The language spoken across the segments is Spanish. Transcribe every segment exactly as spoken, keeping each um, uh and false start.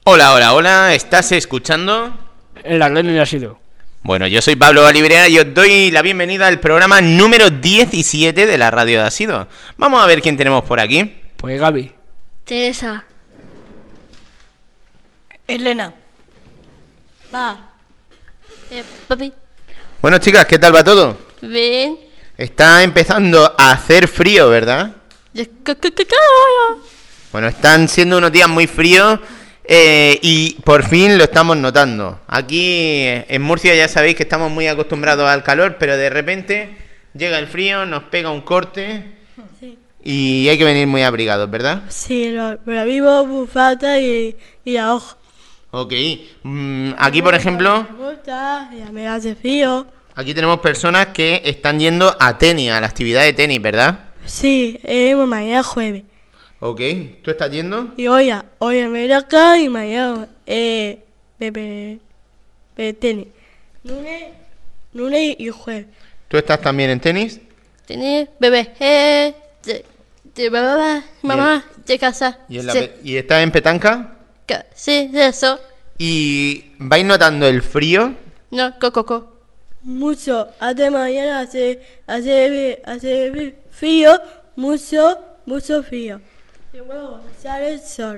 Hola, hola, hola, ¿estás escuchando? El Arlenio ha sido. Bueno, yo soy Pablo Valibrea y os doy la bienvenida al programa número diecisiete de la radio de Asido. Vamos a ver quién tenemos por aquí. Pues Gaby. Teresa. Elena. Va. Eh, papi. Bueno, chicas, ¿qué tal va todo? Ven. Está empezando a hacer frío, ¿verdad? Bueno, están siendo unos días muy fríos eh, y por fin lo estamos notando. Aquí en Murcia ya sabéis que estamos muy acostumbrados al calor, pero de repente llega el frío, nos pega un corte Sí. y hay que venir muy abrigados, ¿verdad? Sí, lo, lo mismo bufanda y, y la hoja. Ok. Mm, aquí, por ejemplo, Me gusta, ya me hace frío. aquí tenemos personas que están yendo a tenis, a la actividad de tenis, ¿verdad? Sí, eh, mañana jueves. Ok. ¿Tú estás yendo? Y hoy, hoy me voy acá y mañana eh, bebé, bebé tenis. Lunes, lunes y jueves. ¿Tú estás también en tenis? Tenés bebé. Eh, de, de mamá, mamá, de casa. ¿Y, en la Sí, pe- ¿Y estás en petanca? ca- sí, eso. ¿Y vais notando el frío? No, coco. Mucho. Hasta mañana hace, hace, hace frío. Mucho, mucho frío. Y luego sale el sol.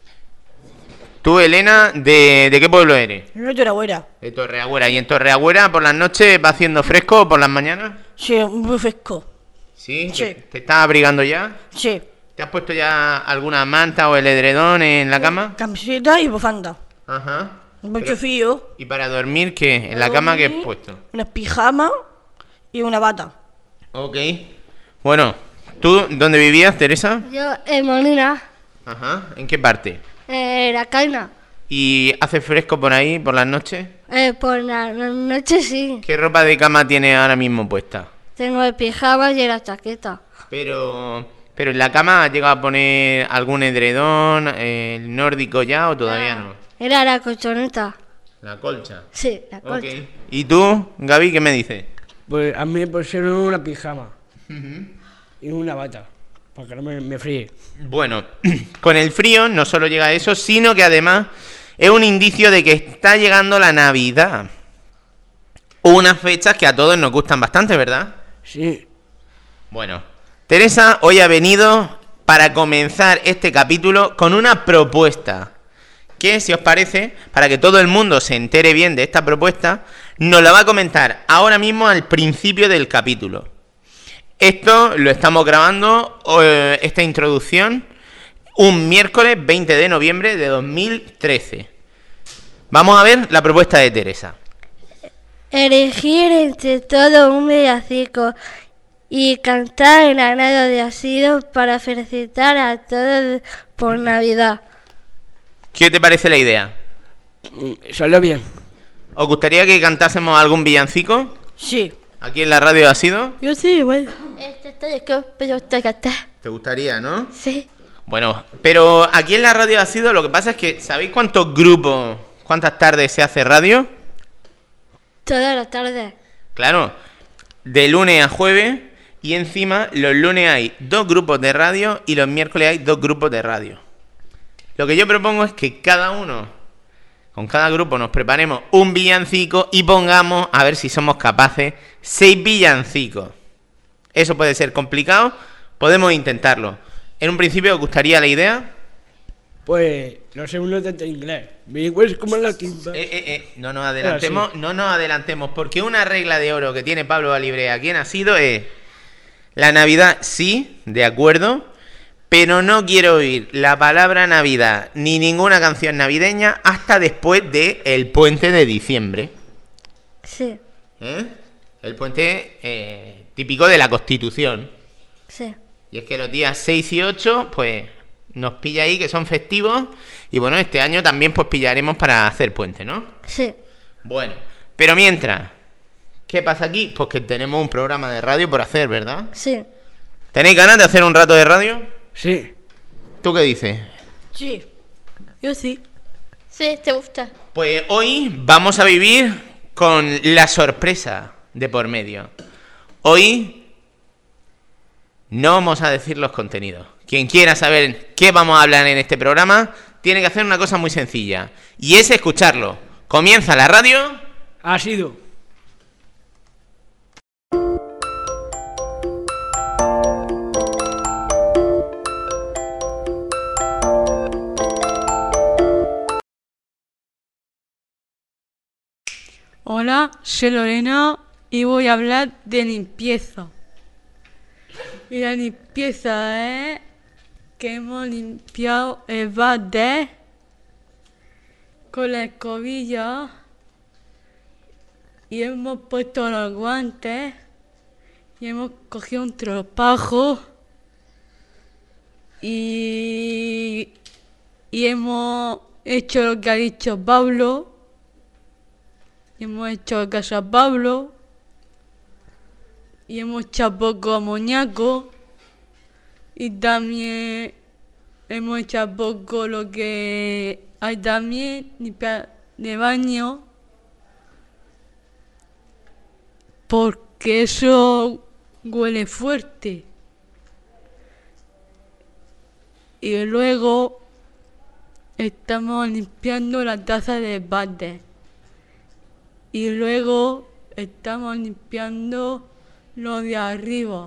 Tú, Elena, ¿de, de qué pueblo eres? No te la buena. De Torreagüera. ¿Y en Torreagüera por las noches va haciendo fresco o por las mañanas? Sí, muy fresco. ¿Sí? Sí. ¿Te, te estás abrigando ya? Sí. ¿Te has puesto ya alguna manta o el edredón en la cama? Camiseta y bufanda. Ajá. Mucho Pero- frío. ¿Y para dormir qué? ¿En la cama qué has puesto? Una pijama y una bata. Ok. Bueno, ¿tú dónde vivías, Teresa? Yo en Molina, Ajá. ¿En qué parte? eh, la caina. ¿Y hace fresco por ahí, por las noches? Eh, por la la noche sí. ¿Qué ropa de cama tienes ahora mismo puesta? Tengo el pijama y la chaqueta. Pero, pero en la cama has llegado a poner algún edredón, eh, el nórdico ya o todavía no. Era la colchoneta. La colcha. Sí, la Ok. colcha. ¿Y tú, Gaby, qué me dices? Pues a mí me pusieron una pijama y una bata, para que no me, me fríe. Bueno, con el frío no solo llega eso, sino que además es un indicio de que está llegando la Navidad. Unas fechas que a todos nos gustan bastante, ¿verdad? Sí. Bueno, Teresa hoy ha venido para comenzar este capítulo con una propuesta que, si os parece, para que todo el mundo se entere bien de esta propuesta, nos la va a comentar ahora mismo al principio del capítulo. Esto lo estamos grabando, eh, esta introducción, un miércoles veinte de noviembre de dos mil trece. Vamos a ver la propuesta de Teresa. Elegir entre todo un villancico y cantar en la radio de Asido para felicitar a todos por Navidad. ¿Qué te parece la idea? Mm, Salió bien. ¿Os gustaría que cantásemos algún villancico Sí. aquí en la radio de Asido? Yo sí, bueno. Este está de que pero te cantar. ¿Te gustaría, no? Sí. Bueno, pero aquí en la radio de Asido lo que pasa es que, ¿sabéis cuántos grupos, cuántas tardes se hace radio? Todas las tardes. Claro, de lunes a jueves, y encima los lunes hay dos grupos de radio y los miércoles hay dos grupos de radio. Lo que yo propongo es que cada uno, con cada grupo, nos preparemos un villancico y pongamos, a ver si somos capaces, seis villancicos. Eso puede ser complicado, podemos intentarlo. En un principio, ¿os gustaría la idea? Pues no sé un tanto inglés. Bilingüe es como la timba. Eh, eh, eh, no nos adelantemos, no nos adelantemos, porque una regla de oro que tiene Pablo Valibrea aquí en Asido es: la Navidad sí, de acuerdo, pero no quiero oír la palabra Navidad ni ninguna canción navideña hasta después de el puente de diciembre. Sí, ¿Eh? El puente eh, típico de la Constitución. sí. Y es que los días seis y ocho, pues, nos pilla ahí, que son festivos. Y bueno, este año también pues pillaremos para hacer puente, ¿no? Sí. Bueno, pero mientras, ¿qué pasa aquí? Pues que tenemos un programa de radio por hacer, ¿verdad? Sí. ¿Tenéis ganas de hacer un rato de radio? Sí. ¿Tú qué dices? Sí. Yo sí. Sí, te gusta. Pues hoy vamos a vivir con la sorpresa de por medio. Hoy no vamos a decir los contenidos. Quien quiera saber qué vamos a hablar en este programa, tiene que hacer una cosa muy sencilla. Y es escucharlo. Comienza la radio. Ha sido. Hola, soy Lorena y voy a hablar de limpieza. Y la limpieza es que hemos limpiado el váter con la escobilla y hemos puesto los guantes y hemos cogido un tropajo y, y hemos hecho lo que ha dicho Pablo. Y hemos hecho caso a Pablo y hemos echado poco amoníaco y también hemos echado poco lo que hay también de baño, porque eso huele fuerte. Y luego estamos limpiando la taza de váter. Y luego estamos limpiando lo de arriba.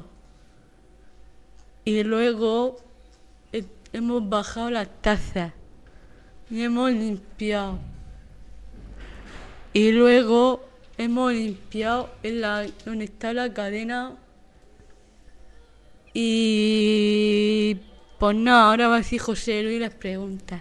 Y luego eh, hemos bajado las tazas. Y hemos limpiado. Y luego hemos limpiado en la, donde está la cadena. Y pues nada, ahora va a decir José Luis las preguntas.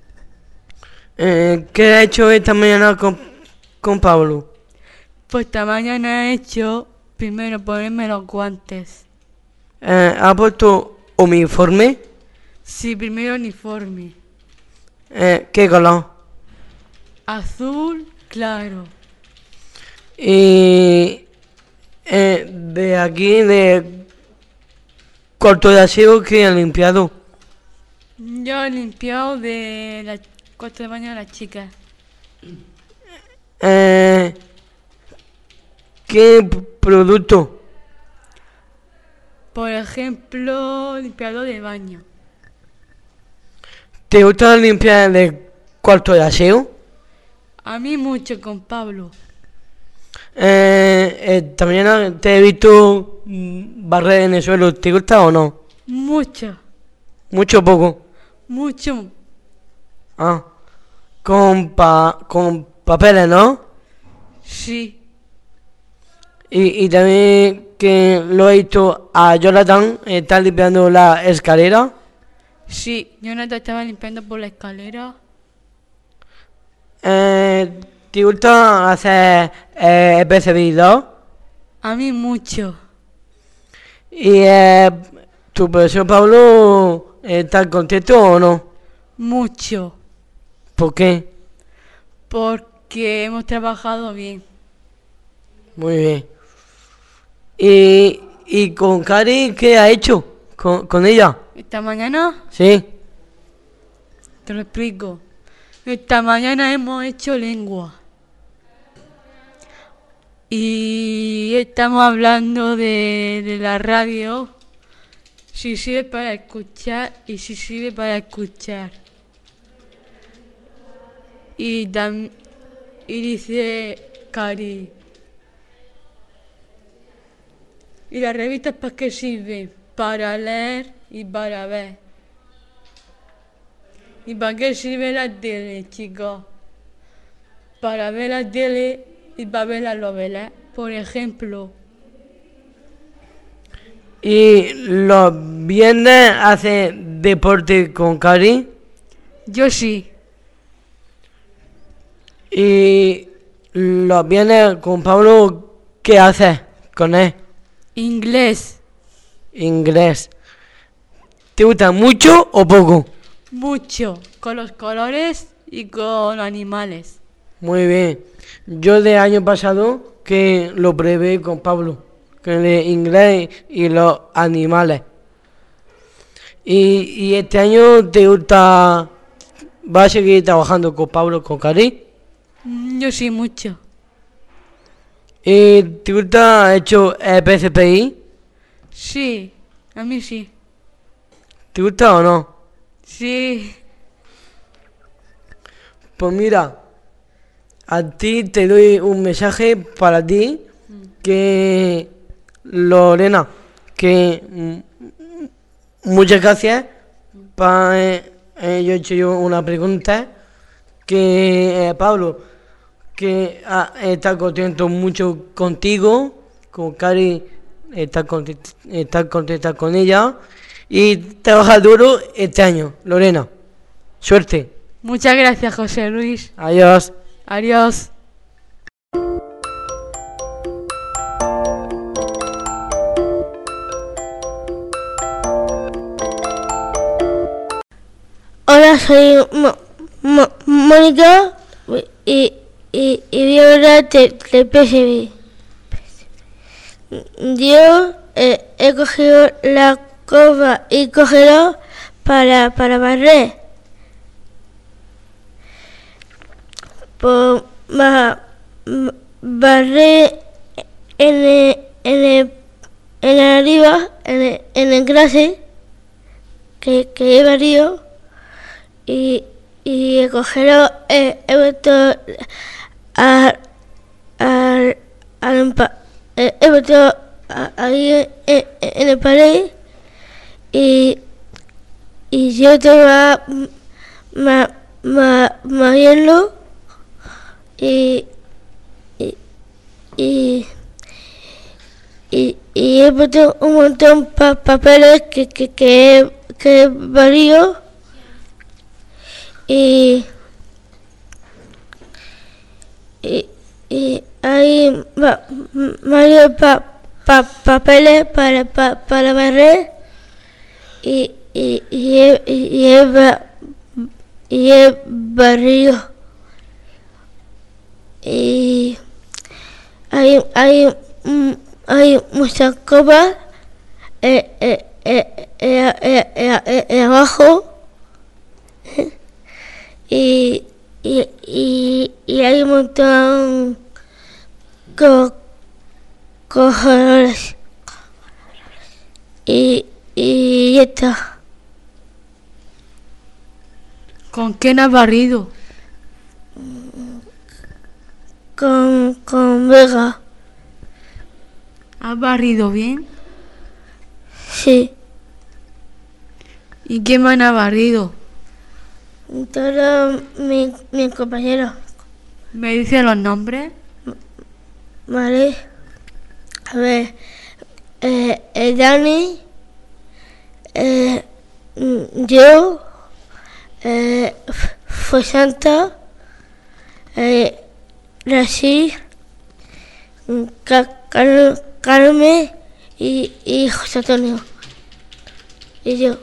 Eh, ¿Qué ha hecho esta mañana con, con Pablo? Pues esta mañana he hecho primero ponerme los guantes. Eh, ¿Ha puesto uniforme? Sí, primero uniforme. Eh, ¿Qué color? Azul claro. Y eh, de aquí, de cuarto de aseo, ¿qué ha limpiado? Yo he limpiado de las cuatro de baño a las chicas. Eh, ¿Qué p- producto? Por ejemplo, limpiador de baño. ¿Te gusta limpiar de cuarto de aseo? A mí mucho con Pablo. Eh, esta mañana te he visto mm, barrer en el suelo. ¿Te gusta o no? Mucho, ¿Mucho o poco? mucho. Ah, con, pa con papeles, ¿no? Sí, Y, y también que lo he visto a Jonathan, está limpiando la escalera. sí. Jonathan estaba limpiando por la escalera. Eh, ¿Te gusta hacer eh, P C B dos? A mí mucho. Y eh, tu profesor Pablo, ¿está contento o no? Mucho. ¿Por qué? Porque hemos trabajado bien. Muy bien. ¿Y, y con Cari qué ha hecho? ¿Con, con ella? Esta mañana, Sí. te lo explico. Esta mañana hemos hecho lengua. Y estamos hablando de, de la radio. Si sirve para escuchar y si sirve para escuchar. Y, tam- y dice Cari. ¿Y las revistas para qué sirven? Para leer y para ver. ¿Y para qué sirve la tele, chicos? Para ver la tele y para ver las novelas, por ejemplo. ¿Y los viernes hace deporte con Cari? Yo sí. ¿Y los viernes con Pablo qué haces con él? Inglés. Inglés. ¿Te gusta mucho o poco? Mucho. Con los colores y con animales. Muy bien. Yo de año pasado que lo probé con Pablo, con el inglés y los animales. Y, y este año te gusta, ¿vas a seguir trabajando con Pablo, con Cari? Mm, Yo sí, mucho. ¿Y te gusta hecho el P C P I? Sí, a mí sí. ¿Te gusta o no? Sí. Pues mira, a ti te doy un mensaje para ti, que Lorena, que mm, muchas gracias. Pa, eh, eh, yo he hecho yo una pregunta, que eh, Pablo, que ah, está contento mucho contigo, con Cari, está contenta, está contenta con ella, y trabaja duro este año. Lorena, suerte. Muchas gracias, José Luis. Adiós. Adiós. Hola, soy Mo- Mo- Mónica y, y, y voy a hablar de, de P S B. Yo eh, he cogido la copa y cogedor para, para barrer. Pues ba, barré en el, en el, en el arriba, en el, en el clase que, que he barrido. Y, y el cogedor he, he vuelto a, a, a, he, he vuelto a, ahí en, en el pared, y, y yo estaba ma, ma, moviendo, y, y, y, y, y he puesto un montón de pa, papeles que, que, que he, que he barrido. Y, y, y hay va, varios pa, pa, papeles para, pa, para barrer, y, y, y, he, y, he, y he barrido. Y hay, hay, hay muchas copas eh, eh, eh, eh, eh, eh, eh, abajo. Y, y, y, y hay un montón de cogedores. Y, y ya está. ¿Con quién has barrido? Con, con Vega. ¿Has barrido bien? Sí. ¿Y quién más ha barrido? Todos mis mi compañeros. ¿Me dicen los nombres? Vale. A ver. Eh, eh, Dani. Eh, yo. Eh, fue Santa. Eh, Rashid. Ca, Car, Carmen. Y, y José Antonio. Y yo.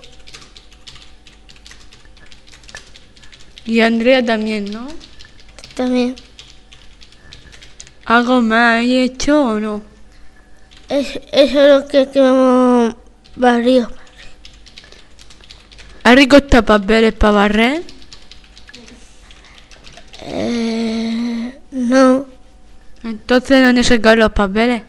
Y Andrea también, ¿no? También. ¿Algo más has hecho o no? Es, eso es lo que, que hemos barrido. ¿Has recogido papeles para barrer? Eh, no. Entonces, ¿dónde sacar los papeles?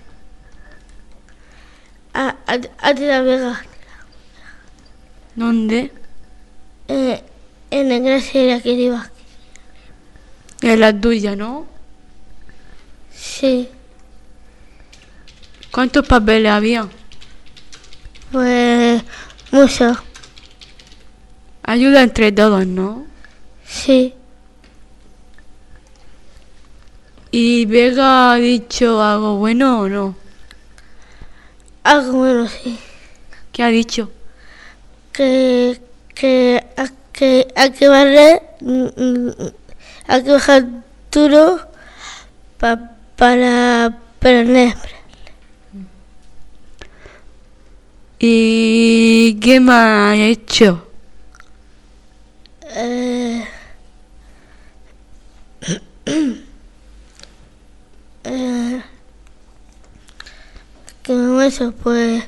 A, a, a de la Vega. ¿Dónde? Eh, en la clase de la que iba. En la tuya, ¿no? Sí. ¿Cuántos papeles había? Pues mucho. Ayuda entre todos, ¿no? Sí. ¿Y Vega ha dicho algo bueno o no? Algo bueno, sí. ¿Qué ha dicho? Que, que, a, que hay que barrer, mm, hay que bajar duro pa, para aprender. ¿Y qué más ha hecho? Eh, eh, que hemos hecho, pues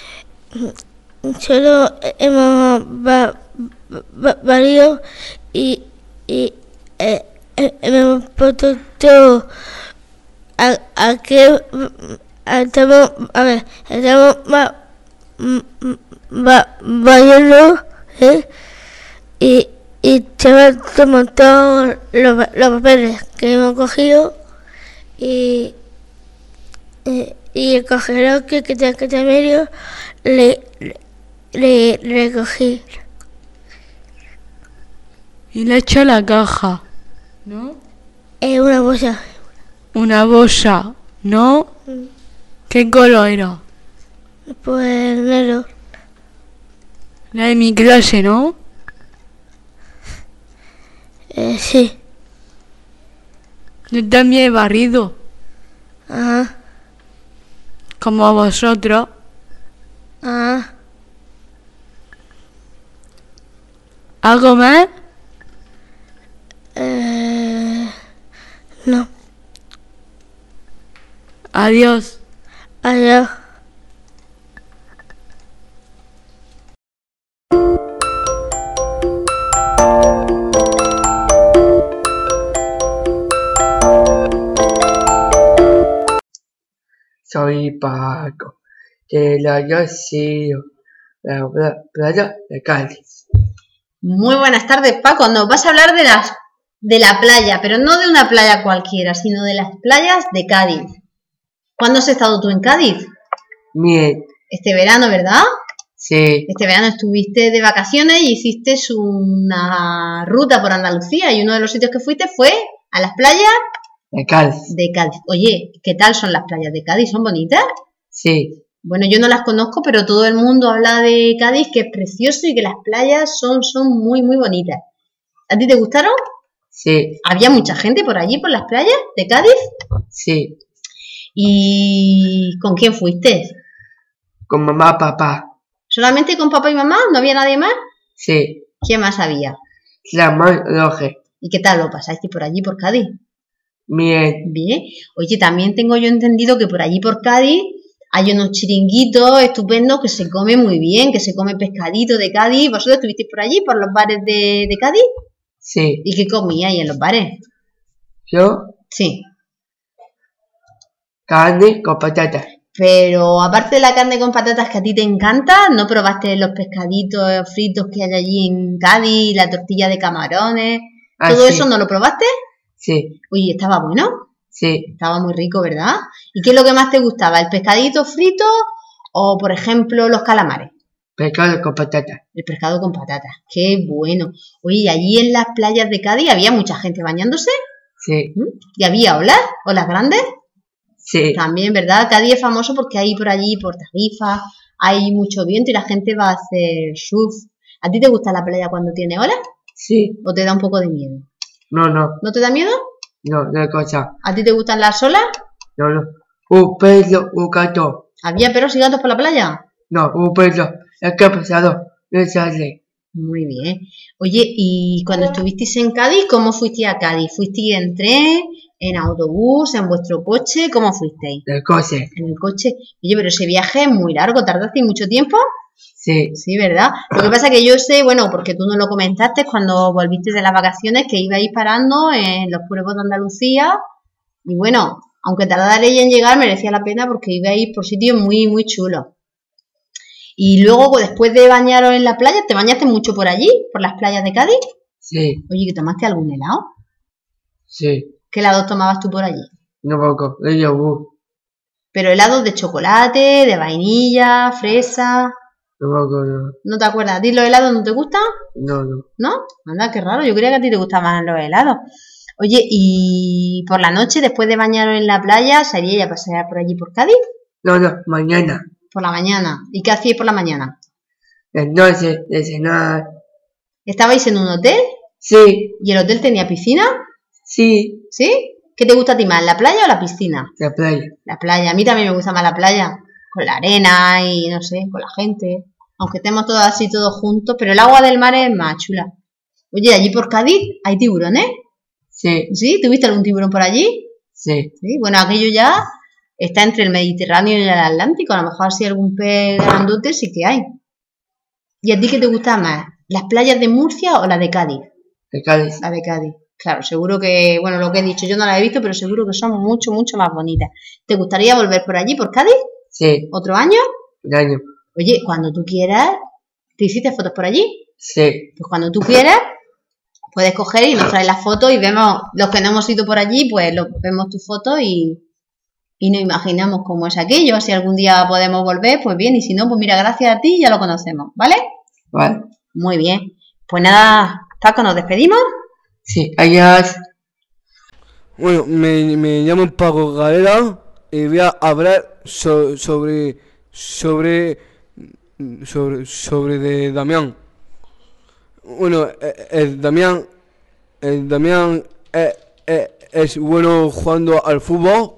solo hemos va, va, variado y, y eh, eh, hemos puesto todo a, a que a, estamos, a ver, estamos va, va, variando, ¿eh? y y te tomo todos los, los papeles que hemos cogido y, y, y el cajero que, que, te, que te medio le, le, le recogí. Y le echa la caja, ¿no? Es una bolsa. Una bolsa, ¿no? Mm. ¿Qué color era? Pues negro. La de mi clase, ¿no? Eh, sí. Yo también he barrido, Ajá. como vosotros. Ajá. ¿Algo más? Eh, no. Adiós. Adiós. Soy Paco, de la Rocío, la playa de Cádiz. Muy buenas tardes, Paco. Nos vas a hablar de las de la playa, pero no de una playa cualquiera, sino de las playas de Cádiz. ¿Cuándo has estado tú en Cádiz? Bien, Este verano, ¿verdad? sí, Este verano estuviste de vacaciones y hiciste una ruta por Andalucía y uno de los sitios que fuiste fue a las playas de Cádiz, de Cádiz. Oye, ¿qué tal son las playas de Cádiz? ¿Son bonitas? sí, Bueno, yo no las conozco, pero todo el mundo habla de Cádiz, que es precioso y que las playas son, son muy, muy bonitas. ¿A ti te gustaron? sí, ¿Había mucha gente por allí, por las playas de Cádiz? sí, ¿Y con quién fuiste? con mamá, papá, ¿Solamente con papá y mamá? ¿No había nadie más? sí, ¿Quién más había? Ramón Roge, ¿Y qué tal lo pasaste por allí, por Cádiz? bien, Bien. Oye, también tengo yo entendido que por allí, por Cádiz, hay unos chiringuitos estupendos que se come muy bien, que se come pescadito de Cádiz. ¿Vosotros estuvisteis por allí, por los bares de, de Cádiz? sí, ¿Y qué comíais en los bares? yo, Sí. carne con patatas, Pero aparte de la carne con patatas que a ti te encanta, ¿no probaste los pescaditos fritos que hay allí en Cádiz, la tortilla de camarones? ah, ¿Todo sí, eso no lo probaste? sí, Oye, estaba bueno, sí, estaba muy rico, ¿verdad? ¿Y qué es lo que más te gustaba? ¿El pescadito frito o, por ejemplo, los calamares? pescado con patatas, El pescado con patatas. ¡Qué bueno! Oye, ¿y allí en las playas de Cádiz había mucha gente bañándose? sí, ¿Mm? ¿Y había olas? ¿Olas grandes? sí, También, ¿verdad? Cádiz es famoso porque hay por allí, por Tarifa, hay mucho viento y la gente va a hacer surf. ¿A ti te gusta la playa cuando tiene olas? sí, ¿O te da un poco de miedo? no, no, ¿No te da miedo? no, no cosa, ¿A ti te gustan las olas? no, no, un perro, un gato, ¿Había perros y gatos por la playa? no, un perro, el que ha pasado, no sale, Muy bien. Oye, ¿y cuando estuvisteis en Cádiz, cómo fuisteis a Cádiz? ¿Fuisteis en tren, en autobús, en vuestro coche? ¿Cómo fuisteis? el coche, En el coche. Oye, pero ese viaje es muy largo, ¿tardasteis mucho tiempo? sí, Sí, ¿verdad? Lo que pasa que yo sé, bueno, porque tú no lo comentaste cuando volviste de las vacaciones, que ibais parando en los pueblos de Andalucía y bueno, aunque tardaréis en llegar, merecía la pena porque ibais por sitios muy, muy chulos. Y luego, después de bañaros en la playa, ¿te bañaste mucho por allí, por las playas de Cádiz? sí, Oye, ¿que tomaste algún helado? sí, ¿Qué helados tomabas tú por allí? no poco, el yogur, Pero helados de chocolate, de vainilla, fresa... no poco, no, ¿No te acuerdas? ¿A ti los helados no te gustan? no, no, ¿No? Anda, qué raro. Yo creía que a ti te gustaban los helados. Oye, y por la noche, después de bañaros en la playa, ¿salíais a pasear por allí por Cádiz? no, no, mañana, Por la mañana. ¿Y qué hacíais por la mañana? de noche, de cenar, ¿Estabais en un hotel? sí, ¿Y el hotel tenía piscina? sí, ¿Sí? ¿Qué te gusta a ti más, la playa o la piscina? la playa, La playa. A mí también me gusta más la playa. Con la arena y, no sé, con la gente. Aunque estemos todos así, todos juntos. Pero el agua del mar es más chula. Oye, allí por Cádiz hay tiburones. sí, ¿Sí? ¿Tuviste algún tiburón por allí? sí, Sí, bueno, aquello ya está entre el Mediterráneo y el Atlántico. A lo mejor si algún pez grandote sí que hay. ¿Y a ti qué te gusta más? ¿Las playas de Murcia o la de Cádiz? de Cádiz, La de Cádiz. Claro, seguro que, bueno, lo que he dicho yo no la he visto, pero seguro que son mucho, mucho más bonitas. ¿Te gustaría volver por allí, por Cádiz? sí, ¿Otro año? un año, Oye, cuando tú quieras, ¿te hiciste fotos por allí? sí, Pues cuando tú quieras, puedes coger y nos traes las fotos y vemos, los que no hemos ido por allí, pues lo, vemos tus fotos y, y nos imaginamos cómo es aquello. Si algún día podemos volver, pues bien, y si no, pues mira, gracias a ti ya lo conocemos, ¿vale? Vale. Muy bien. Pues nada, Paco, ¿nos despedimos? Sí, adiós. Bueno, me, me llamo Paco Galera y voy a hablar so- sobre, sobre, sobre, sobre de Damián. Bueno, eh, el Damián, el Damián eh, eh, es bueno jugando al fútbol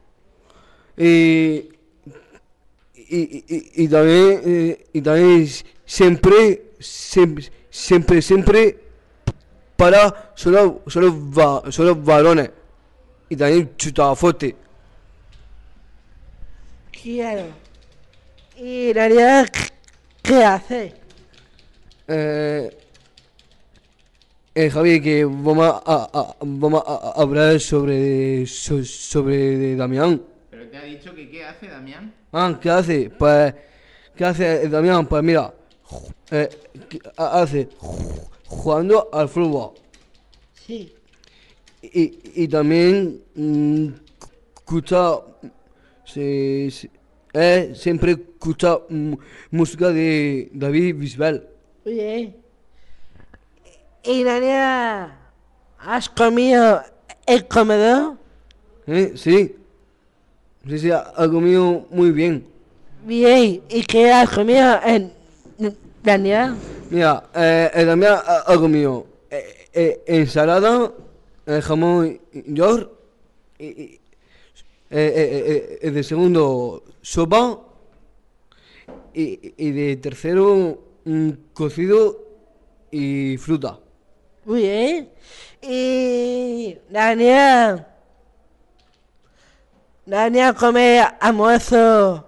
y, y, y, y también, eh, y también siempre, siempre, siempre, siempre para solo, solo, va, solo balones y también chutaba fuerte. Claro. ¿Y la realidad qué hace? Eh, eh, Javi, que vamos a, a- a- vamos a, a hablar sobre, so- sobre de Damián. ¿Pero te ha dicho que qué hace Damián? Ah, ¿qué hace? Pues, ¿qué hace el Damián? Pues mira, eh, ¿qué ha- hace? Jugando al fútbol. Sí. Y, y también mm, escucha, sí, sí, eh, siempre escucha mm, música de David Bisbal. Oye. ¿Y Daniela, has comido el comedor? ¿Eh? Sí, sí, sí, ha, ha comido muy bien. Bien. ¿Y qué has comido en Daniela? Mira, eh, el Damián ha, ha comido eh, eh, ensalada, eh, jamón york, y, y, eh, eh, eh, de segundo sopa, y, y de tercero mm, cocido y fruta. Muy bien. Y Daniela, Daniela come almuerzo,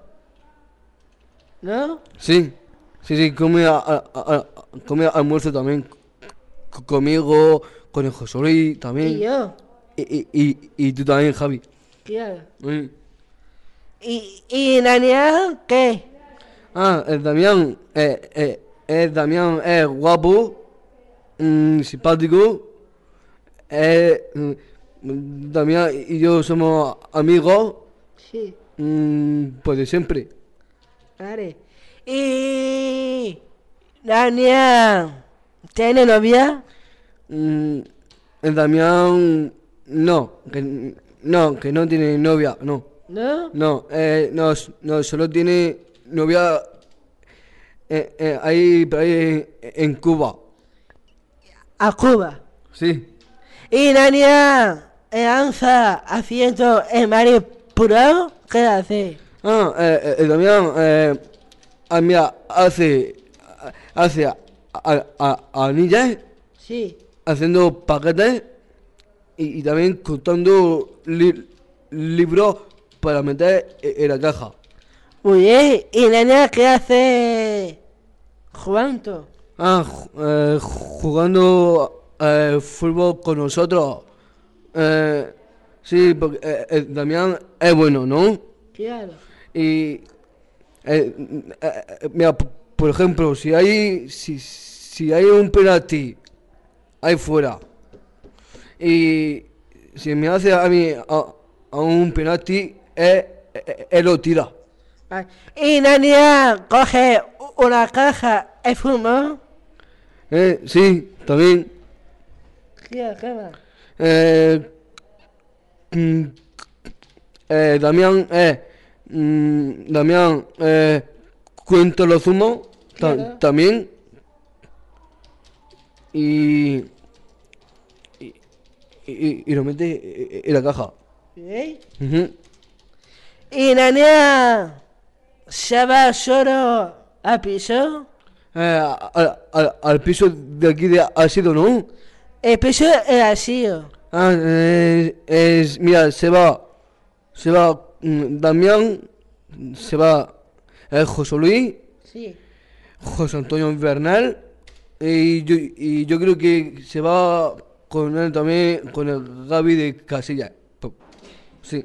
¿no? Sí, sí, sí, come, a- a- a- come almuerzo también c- conmigo, con el José Luis también. Y yo, Y, y, y, y tú también, Javi. claro. Mm. ¿Y, y Daniela qué? Ah, el Damián, eh, eh, el Damián es guapo, mm, simpático. Eh, mm, Damián y yo somos amigos, Sí, mm, pues de siempre. vale. ¿Y Daniela tiene novia? Mm, el Damián, no, que no, que no tiene novia, no. ¿No? No, eh, no, s- no, solo tiene novia eh, eh, ahí, por ahí en Cuba. A Cuba. Sí. ¿Y Daniela lanza haciendo el manipulado? ¿Qué hace? Ah, eh, eh, el Damián, eh, ah, mira, hace, hace a, a, a- anillas, Sí. haciendo paquetes y, y también contando li- libros para meter e- en la caja. Muy bien. ¿Y Daniela qué hace? Jugando. Ah, ju- eh, jugando eh, fútbol con nosotros. Eh, sí, porque eh, el Damián es bueno, ¿no? Claro. Y eh, eh, eh, mira, p- por ejemplo, si hay si, si hay un penalti ahí fuera y si me hace a mí a, a un penalti, él, él- él lo tira. Vale. ¿Y Daniela coge una caja de fútbol? Eh, sí, también. Claro, ¿qué más? Eh, mm, eh, Damián, eh, mm, Damián, eh, cuenta los zumos ta- Claro. también. Y, y, y, y lo mete en la caja. Bien. Ujú. ¿Y Daniela se va solo al piso? Eh, al, al- al piso de aquí de ácido, ¿no? El piso es así. Ah, eh, es, mira, se va, se va mm, Damián, se va eh, José Luis, Sí. José Antonio Bernal, y yo, y yo creo que se va con él también, con el Gaby de Casillas. Po- Sí.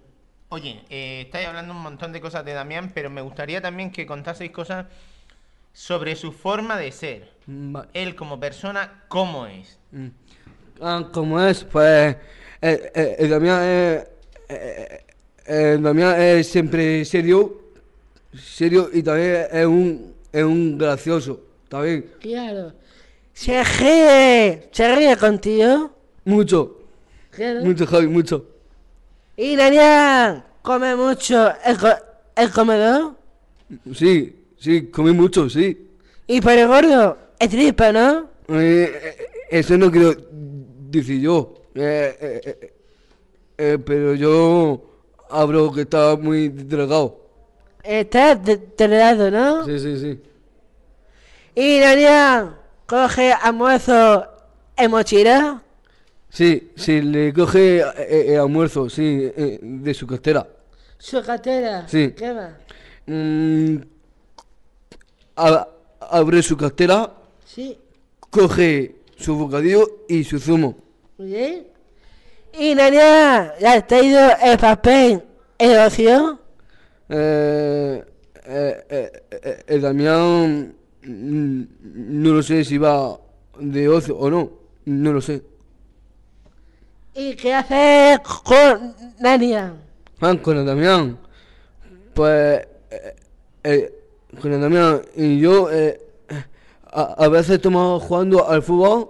Oye, eh, estáis hablando un montón de cosas de Damián, pero me gustaría también que contaseis cosas sobre su forma de ser. Vale. Él como persona, ¿cómo es? Mm. Ah, ¿cómo es? Pues eh, eh, el Damián es, eh, eh, el Damián es siempre serio, serio y también es un, es un gracioso, ¿también? Claro. Se ríe, se ríe contigo. Mucho, Claro. mucho, Javi, mucho. Y Daniel, come mucho el, co- el comedor. Sí, sí, comí mucho, sí. Y para el gordo, es tripa, ¿no? Eh, eh, eso no quiero decir yo, eh, eh, eh, eh, pero yo hablo que está muy delgado. Está de- tolerado, ¿no? Sí, sí, sí. Y Daniel, coge almuerzo en mochila. Sí, sí, le coge eh, eh, almuerzo, sí, eh, de su cartera. Su cartera. Sí. ¿Qué más? Mm, a- abre su cartera, Sí. coge su bocadillo y su zumo. Muy bien. Y Daniel, ¿ya has traído el papel el ocio? Eh, eh, eh, eh, el Damián mm, no lo sé si va de ocio o no, no lo sé. ¿Y qué haces con Daniel? Ah, con el Damián, pues eh, eh, con el Damián y yo eh, a, a veces estamos jugando al fútbol.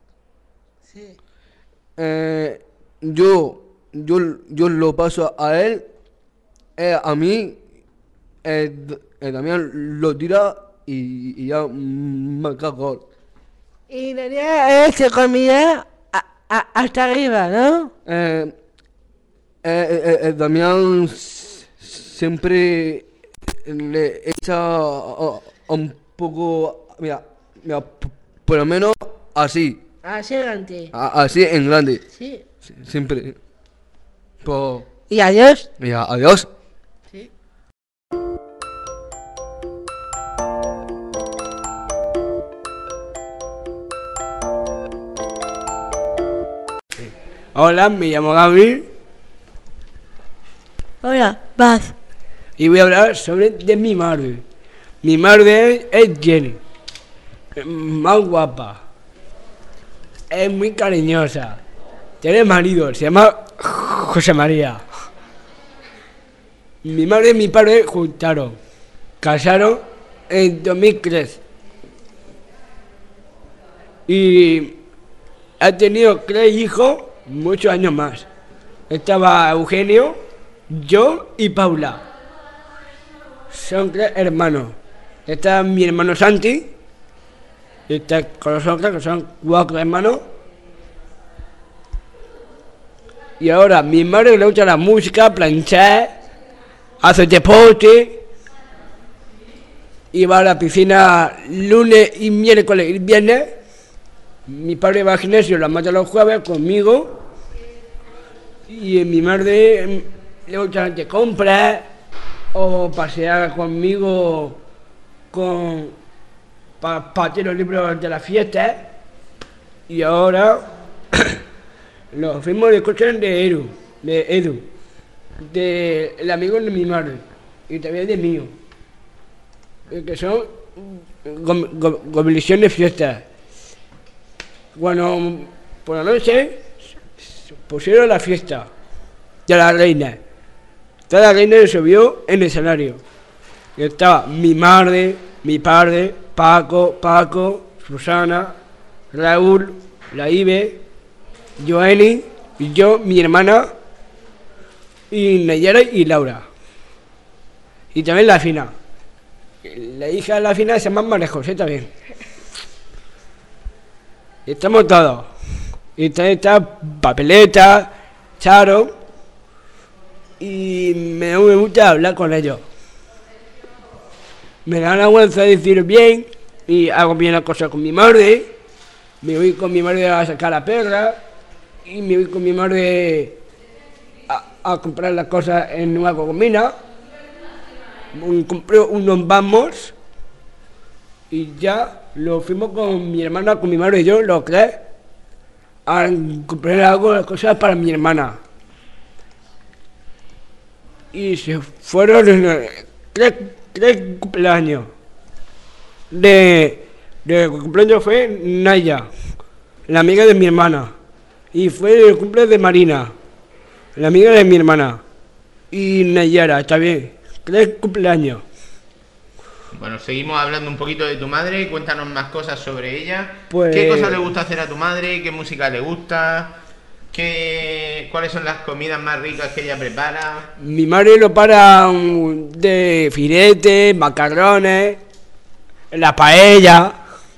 Sí. Eh, yo, yo, yo lo paso a él, eh, a mí, eh, D- eh, Damián lo tira y, y ya mm, marca gol. Y Daniel echa comida a- a- hasta arriba, ¿no? Eh, eh, eh, eh, Damián s- siempre le echa a- a un poco, mira, mira, p- por lo menos así, Así grande. a- así en grande, Sí. sí, siempre. Pues, Y adiós. mira, adiós. Sí. Hola, me llamo Gabriel Hola, Baz. y voy a hablar sobre de mi madre. Mi madre es Jenny, es más guapa, es muy cariñosa, tiene marido, se llama José María. Mi madre y mi padre juntaron, casaron en dos mil tres y ha tenido tres hijos muchos años más. Estaba Eugenio, yo y Paula. Son tres hermanos. Está mi hermano Santi, y está con nosotros, que son cuatro hermanos. Y ahora mi madre le gusta la música, planchar, hace deporte, y va a la piscina lunes y miércoles y viernes. Mi padre va al gimnasio la mata los jueves conmigo. Y mi madre mm, le gusta hacer compras o pasear conmigo con para pa hacer los libros de la fiesta. Y ahora los fuimos de coche de Edu, de Edu, de el amigo de mi madre y también de mío, eh, que son com- com- combinación de fiestas. Bueno, por la noche pusieron la fiesta de la reina. Toda la reina se subió en el escenario. Y estaba mi madre, mi padre, Paco, Paco, Susana, Raúl, la Ibe, Joanny, y yo, mi hermana, y Nayara y Laura. Y también la Fina. La hija de la Fina se llama María José también. Estamos todos. Y también está Papeleta, Charo. Y me me gusta hablar con ellos. Me da la vergüenza decir bien. Y hago bien las cosas con mi madre. Me voy con mi madre a sacar la perra. Y me voy con mi madre a, a comprar las cosas en una cocomina. Compré unos vamos. Y ya lo fuimos con mi hermana, con mi madre y yo, los tres, a comprar algo de cosas para mi hermana. Y se fueron eh, tres, tres cumpleaños. de, de cumpleaños fue Naya, la amiga de mi hermana. Y fue el cumpleaños de Marina, la amiga de mi hermana. Y Nayara, está bien. Tres cumpleaños. Bueno, seguimos hablando un poquito de tu madre. Cuéntanos más cosas sobre ella. Pues- ¿Qué cosas le gusta hacer a tu madre? ¿Qué música le gusta? ¿Qué... ¿Cuáles son las comidas más ricas que ella prepara? Mi madre lo para um, de filetes, macarrones, la paella,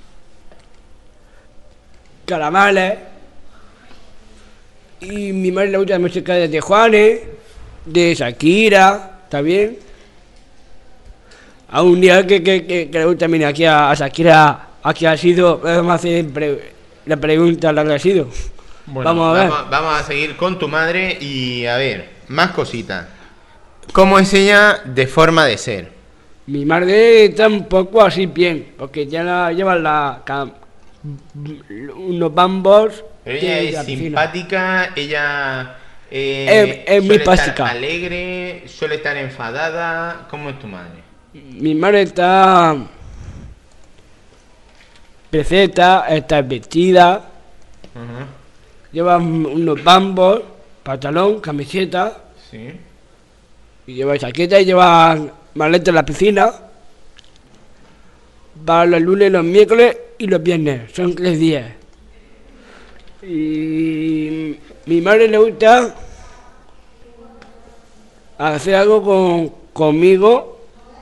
calamares. Y mi madre le gusta la música de Juanes, de Shakira, ¿está bien? A un día que, que, que, que le gusta también aquí a, a Shakira, aquí ha sido, vamos a hacer pre- la pregunta, la que ha sido. Bueno, vamos a ver. Vamos, vamos a seguir con tu madre y a ver, más cositas. ¿Cómo es ella de forma de ser? Mi madre está un poco así bien, porque ya la, lleva la, cam- unos bambos. Pero de ella la es piscina. simpática, ella eh, Es- es muy suele estar básica. alegre, suele estar enfadada. ¿Cómo es tu madre? Mi madre está peseta, está vestida, Ajá, lleva unos bambos, pantalón, camiseta, sí. y lleva chaqueta y lleva maleta en la piscina. Va los lunes, los miércoles y los viernes, son tres días. Y mi madre le gusta hacer algo con, conmigo,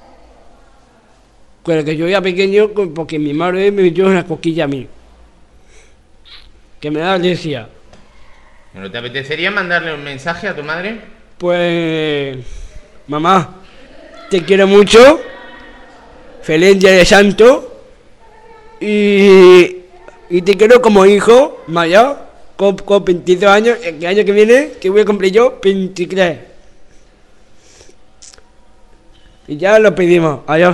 con el que yo era pequeño, con- porque mi madre me dio una coquilla a mí, que me da alergia. Bueno, ¿te apetecería mandarle un mensaje a tu madre? Pues, mamá, te quiero mucho, feliz día de santo, y, y te quiero como hijo mayor, con, con veintidós años, el año que viene, que voy a cumplir yo, veintitrés. Y ya lo pedimos, adiós.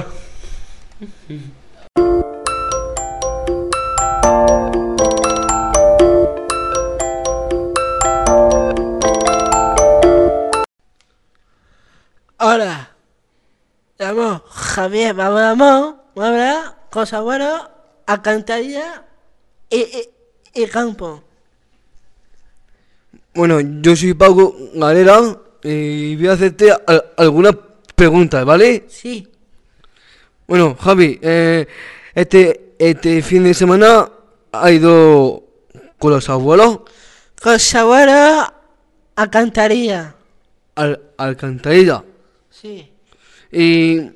Hola, me llamo Javier Babamón, me habla cosas buenas, alcantarilla y, y, y campo. Bueno, yo soy Paco Galera y voy a hacerte al- algunas preguntas, ¿vale? Sí, Bueno, Javi, eh, este, este fin de semana ha ido con los abuelos cosas buenas, alcantarilla. al alcantarilla. Sí, ¿Y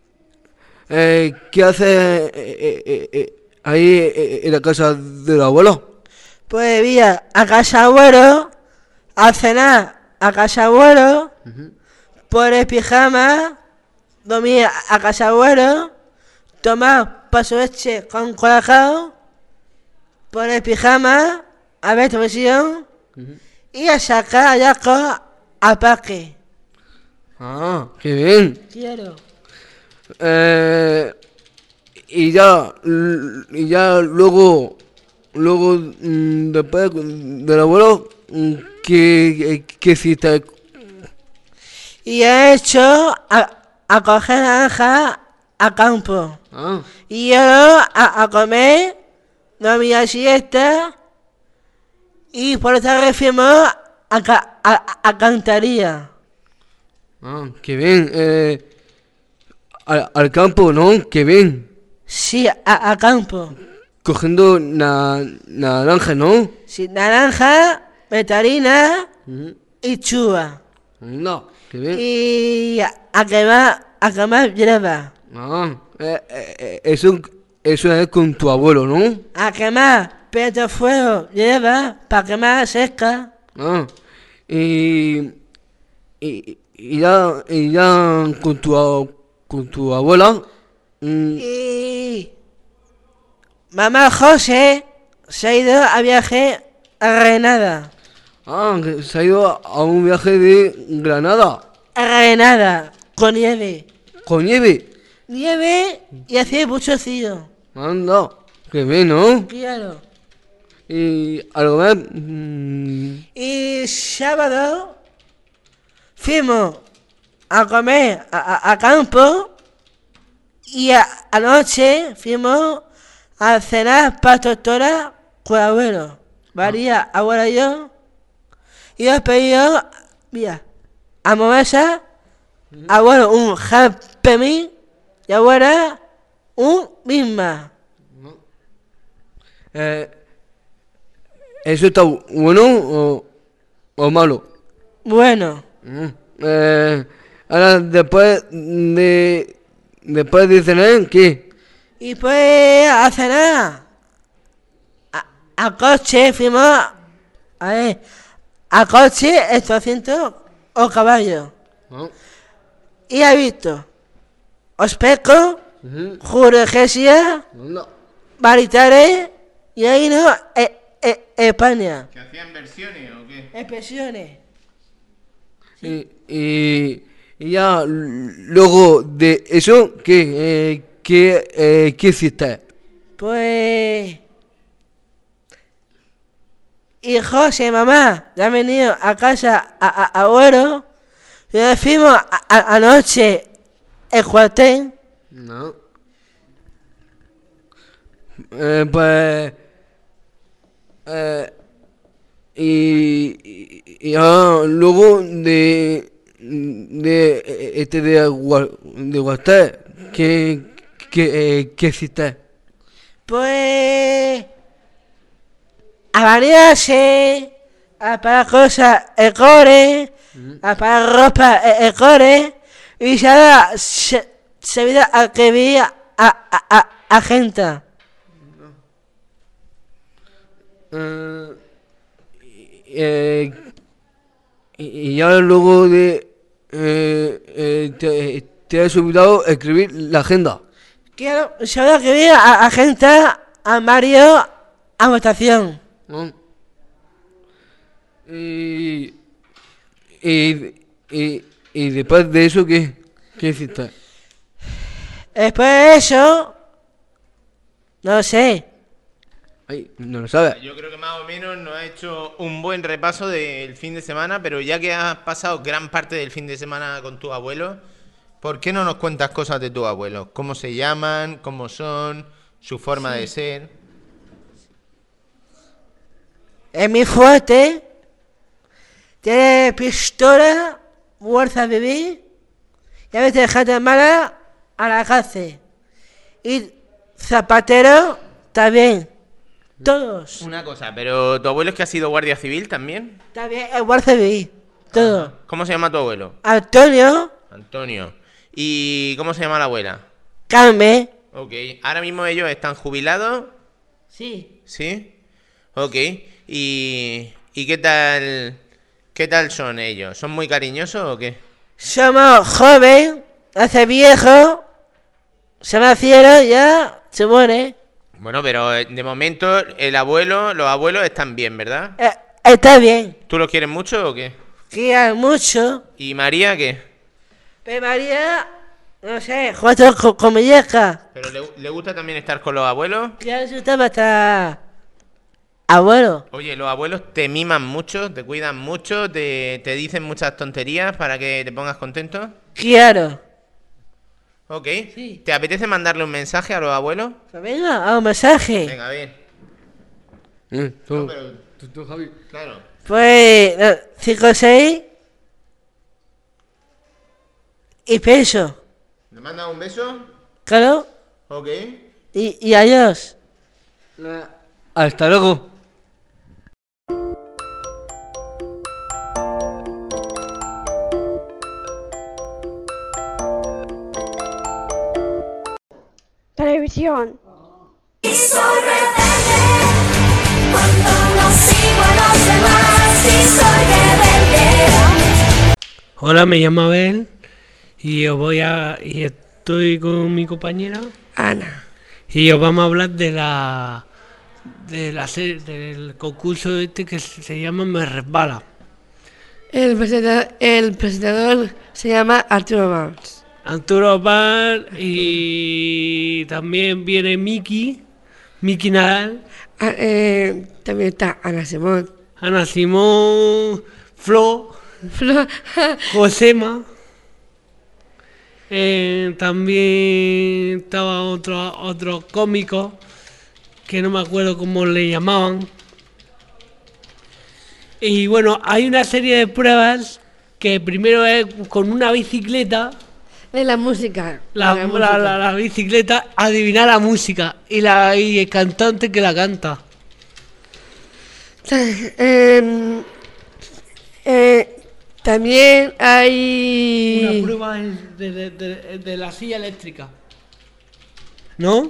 eh, qué hace eh, eh, eh, ahí eh, en la casa del abuelo? pues vía a casa abuelo, a cenar a casa abuelo, por el pijama, dormir a casa abuelo, tomar paso leche con colacao, por el pijama, a ver televisión y a sacar a Jaco a parque. Ah, qué bien. Quiero. Eh, y ya, l- y ya luego, luego mm, después del abuelo, mm, ¿qué, qué, qué hiciste? Y he hecho a, a coger naranja a campo. Ah, Y yo a, a comer, dormir a siesta y por esta refiero a, ca- a, a, a cantaría. ah, qué bien. Eh, al, al campo, ¿no? Qué bien. Sí, a, a campo. Cogiendo na, naranja, ¿no? Sí, naranja, metarina y chuva. No, qué bien. Y a, a quemar, a quemar hierba. Ah, eh, eh, eh, eso, eso es con tu abuelo, ¿no? A quemar, peto fuego, hierba, para quemar seca. Ah, y, y, y ya, y ya con tu, a- con tu abuela, mm, Y mamá José se ha ido a viaje a Granada. ah, que se ha ido a, a un viaje de Granada, A Granada, con nieve. con nieve. Nieve y hace mucho frío. Anda, qué bien, ¿no? Claro. Y algo más, mm, Y sábado fuimos a comer a, a- a campo y a- anoche fuimos a cenar para doctora con abuelo. María, abuela y yo. Y os pedido, mira, a Momesa, abuelo un Happy Meal y abuela un Misma. Eh, ¿Eso está bueno o, o malo? Bueno, Mm. Eh, ahora, después de... Después de cenar, ¿qué? y pues a cenar. A, a coche fuimos, a ver, a coche estos cientos o caballos. No. Y ha visto Ospeco, Ujú. Juregesia, No. Maritare y ahí no, eh, eh, España. ¿Que hacían versiones o qué? Expresiones. Y, y, y ya luego de eso, ¿qué, eh, qué, eh, ¿qué hiciste? Pues. Y José, mamá, ya han venido a casa a, a, abuelo. Y nos fuimos a- a- anoche el cuartel. No. Eh, pues... Eh, y, y, y ya luego de... De este de, Gua- de Guasté, ¿qué, qué, eh, qué hiciste? Pues. A bañarse, a pagar cosas, el core, a pagar ropa, el, el core. Y ya se, se vio a que vi a, a, a, a gente. Eh, eh, y, y ya luego de... Eh, eh, te, te has olvidado escribir la agenda. Quiero saber que vi a, a gente, a Mario, a votación. ¿No? Y, y, y, y después de eso, ¿qué, qué hiciste? Después de eso, no sé. Ay, no lo sabes. Yo creo que más o menos nos ha hecho un buen repaso del fin de semana, pero ya que has pasado gran parte del fin de semana con tu abuelo, ¿por qué no nos cuentas cosas de tu abuelo? ¿Cómo se llaman? ¿Cómo son? ¿Su forma de ser? Es muy fuerte. Tiene pistola, fuerza de vivir. Y a veces gente mala a la cárcel. Y zapatero también. Todos. Una cosa, pero ¿tu abuelo es que ha sido guardia civil también? También es fuerza de vivir. Todo. ¿Cómo se llama tu abuelo? Antonio, Antonio. ¿Y cómo se llama la abuela? Carmen. Ok. ¿Ahora mismo ellos están jubilados? Sí. ¿Sí? Ok. ¿Y, y qué tal qué tal son ellos? ¿Son muy cariñosos o qué? Somos joven, hace viejo, se nacieron, ya se muere. Bueno, pero eh, de momento el abuelo, los abuelos están bien, ¿verdad? Eh, está bien. ¿Tú los quieres mucho o qué? Queda mucho. ¿Y María qué? Pero María, no sé, juega con, con mi hija. ¿Pero le, le gusta también estar con los abuelos? Ya resultaba hasta abuelo. Oye, los abuelos te miman mucho, te cuidan mucho, te, te dicen muchas tonterías para que te pongas contento. Claro. Ok. Sí. ¿Te apetece mandarle un mensaje a los abuelos? Pues venga, a un mensaje. Venga, a ver. Eh, tú, No, pero- tú, tú, Javi. Claro. Pues, no, cinco, seis. Y peso. ¿Le mandas un beso? Claro. Ok. Y, y adiós. Hasta luego. Televisión. Y soy rebelde cuando no sigo a los demás. Y soy rebelde. Hola, me llamo Abel y os voy a y estoy con mi compañera Ana. y os vamos a hablar de la de la serie, del concurso este que se llama Me Resbala. El presentador, el presentador se llama Arturo Valls. Arturo Bar y también viene Miki, Miki Nadal, Ah, eh, también está Ana Simón. Ana Simón, Flo, Flo- Josema. Eh, también estaba otro, otro cómico que no me acuerdo cómo le llamaban. Y bueno, hay una serie de pruebas que primero es con una bicicleta. Es la música. La, la, la, la, la bicicleta, adivinar la música y, la, y el cantante que la canta. Eh, eh, también hay... Una prueba de, de, de, de la silla eléctrica. ¿No?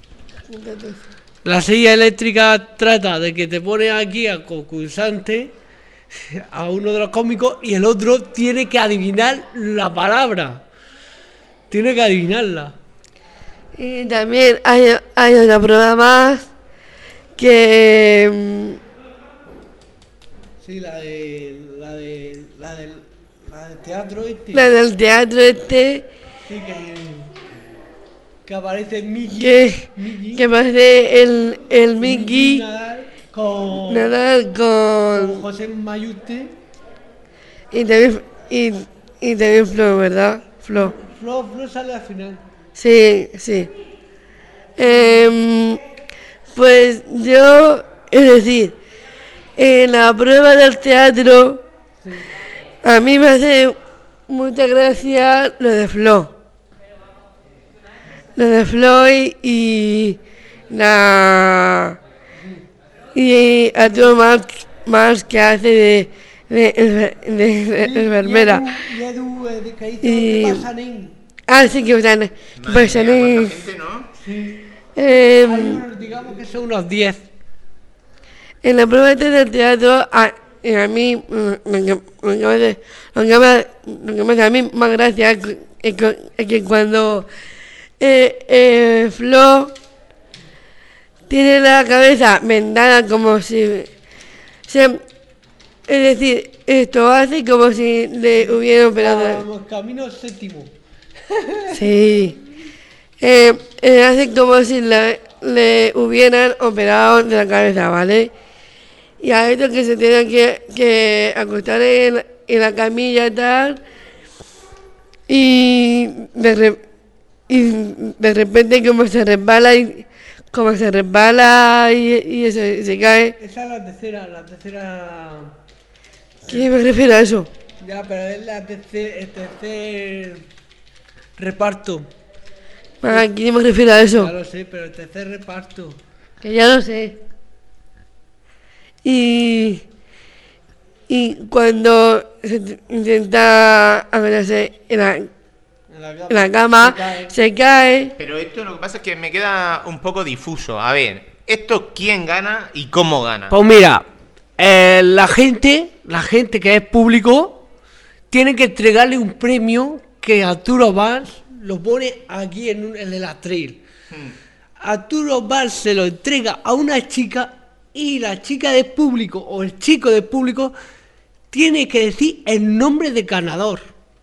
La silla eléctrica trata de que te pones aquí al concursante, a uno de los cómicos, y el otro tiene que adivinar la palabra. Tiene que adivinarla. Y también hay, hay otra prueba más que... Sí, la de... la de... la del, la del teatro este. La del teatro este. Sí, que... que aparece Mickey. Que, Mickey. que aparece el, el Mickey. Nadal con... Nadal con... con José Mayute. Y también... Y, y también Flo, ¿verdad? Flo. Flo, Flo sale al final. Sí, sí. Eh, pues yo, es decir, en la prueba del teatro, sí. A mí me hace mucha gracia lo de Flo. Lo de Flo y, y la... y Arturo Marx, Marx que hace de, de, de, de, de enfermera. Y Edu, Edu, que dice, Y- ¿qué pasa, nen? Ah, sí, que pasan. Que pasan. Madre mía, cuánta gente, ¿no? Sí. Eh, Hay unos, digamos que son unos diez. En la prueba esta del teatro, a, y a mí, mm, lo que, lo que me hace, lo que me, lo que me hace a mí más gracia es que, es que- es que cuando eh, eh, Flo tiene la cabeza vendada como si... se- es decir, esto hace como si le hubiera operado... Vamos, camino séptimo. Sí. Eh, eh, hace como si le, le hubieran operado de la cabeza, ¿vale? Y a esto que se tiene que, que acostar en, en la camilla y tal. Y de, re- y de repente como se resbala y como se resbala y, y eso, y se cae. Esa es la tercera, la tercera... ¿Quién me refiere a eso? Ya, pero es la tercer, el tercer reparto. ¿A quién me refiere a eso? Ya lo sé, pero el tercer reparto. Que ya lo sé. Y, y cuando se t- intenta acostarse en la, en En la cama. la cama, Se cae. se cae. Pero esto lo que pasa es que me queda un poco difuso. A ver, ¿esto quién gana y cómo gana? Pues mira, eh, la gente, la gente que es público, tiene que entregarle un premio que Arturo Valls lo pone aquí en, un- en el atril. Arturo Valls se lo entrega a una chica y la chica del público o el chico del público tiene que decir el nombre del ganador.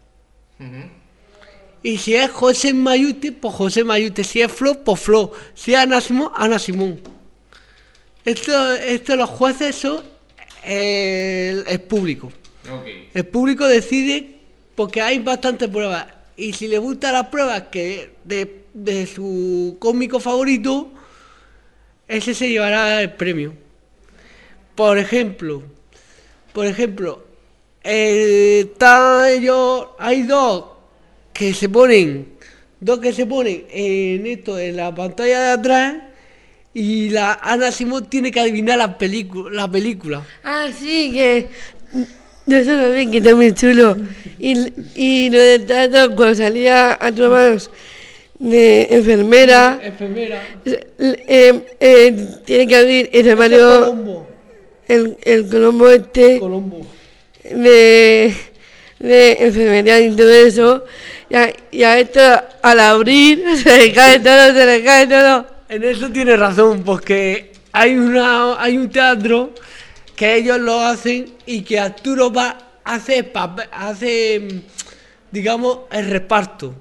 Y si es José Mayute, pues José Mayute. Si es Flo, pues Flo. Si es Ana Simón, Ana Simón. Esto, esto los jueces son el, el público. El público decide porque hay bastantes pruebas. Y si le gustan las pruebas que de, de su cómico favorito, ese se llevará el premio. Por ejemplo, por ejemplo, eh, está ellos, hay dos que se ponen, dos que se ponen en esto, en la pantalla de atrás, y la Ana Simón tiene que adivinar la película, la película. Ah, sí, que yo eso lo vi, que está muy chulo. Y, y lo del teatro, cuando salía a tomaros de enfermera, Enfermera. eh, eh, eh, tiene que abrir el armario, Colombo. el, el colombo este Colombo. de, de enfermería y todo eso. Y a, y a esto, al abrir, se le cae todo, se le cae todo. En eso tiene razón, porque hay una hay un teatro que ellos lo hacen y que Arturo va a hacer, papel- hace, digamos, el reparto.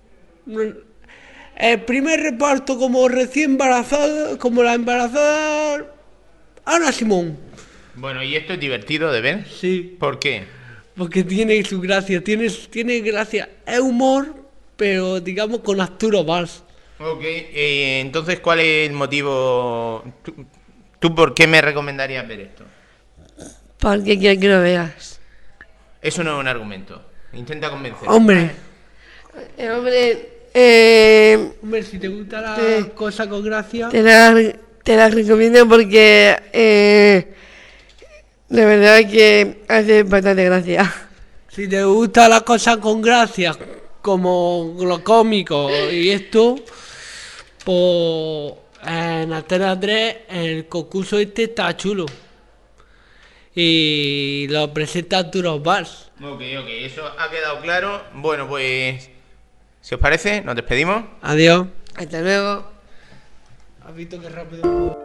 El primer reparto como recién embarazada, como la embarazada Ana Simón. Bueno, ¿y esto es divertido de ver? Sí. ¿Por qué? Porque tiene su gracia, tiene, tiene gracia. Es humor, pero digamos con Arturo Valls. Ok, eh, entonces, ¿cuál es el motivo? ¿Tú, tú por qué me recomendarías ver esto? Porque quiero que lo veas. Eso no es un argumento. Intenta convencer. Hombre, Eh, hombre, eh, hombre, si te gusta la Sí. cosa con gracia, te la, te la recomiendo porque eh, de verdad que hace bastante gracia. si te gusta la cosa con gracia, como lo cómico y esto, pues en Antena tres el concurso este está chulo. Y lo presenta Arturo Valls. Ok, ok, eso ha quedado claro. Bueno, pues, si os parece, nos despedimos. Adiós. Hasta luego. ¿Has visto qué rápido?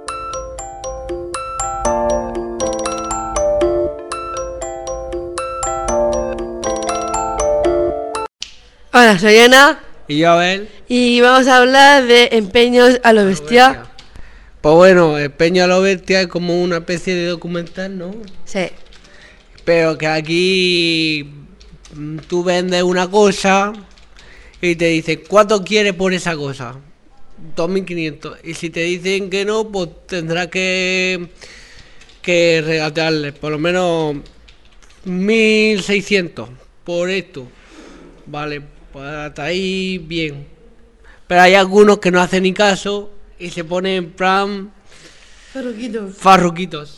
Hola, soy Ana Y yo, a ver. y vamos a hablar de empeños a lo bestia. Pues bueno, el Peño a lo Bestia es como una especie de documental, ¿no? Sí. Pero que aquí mm, tú vendes una cosa y te dicen, ¿cuánto quieres por esa cosa? dos mil quinientos. Y si te dicen que no, pues tendrás que, que regatearle por lo menos mil seiscientos por esto. Vale, pues hasta ahí bien. Pero hay algunos que no hacen ni caso y se ponen en plan Farruquitos. farruquitos.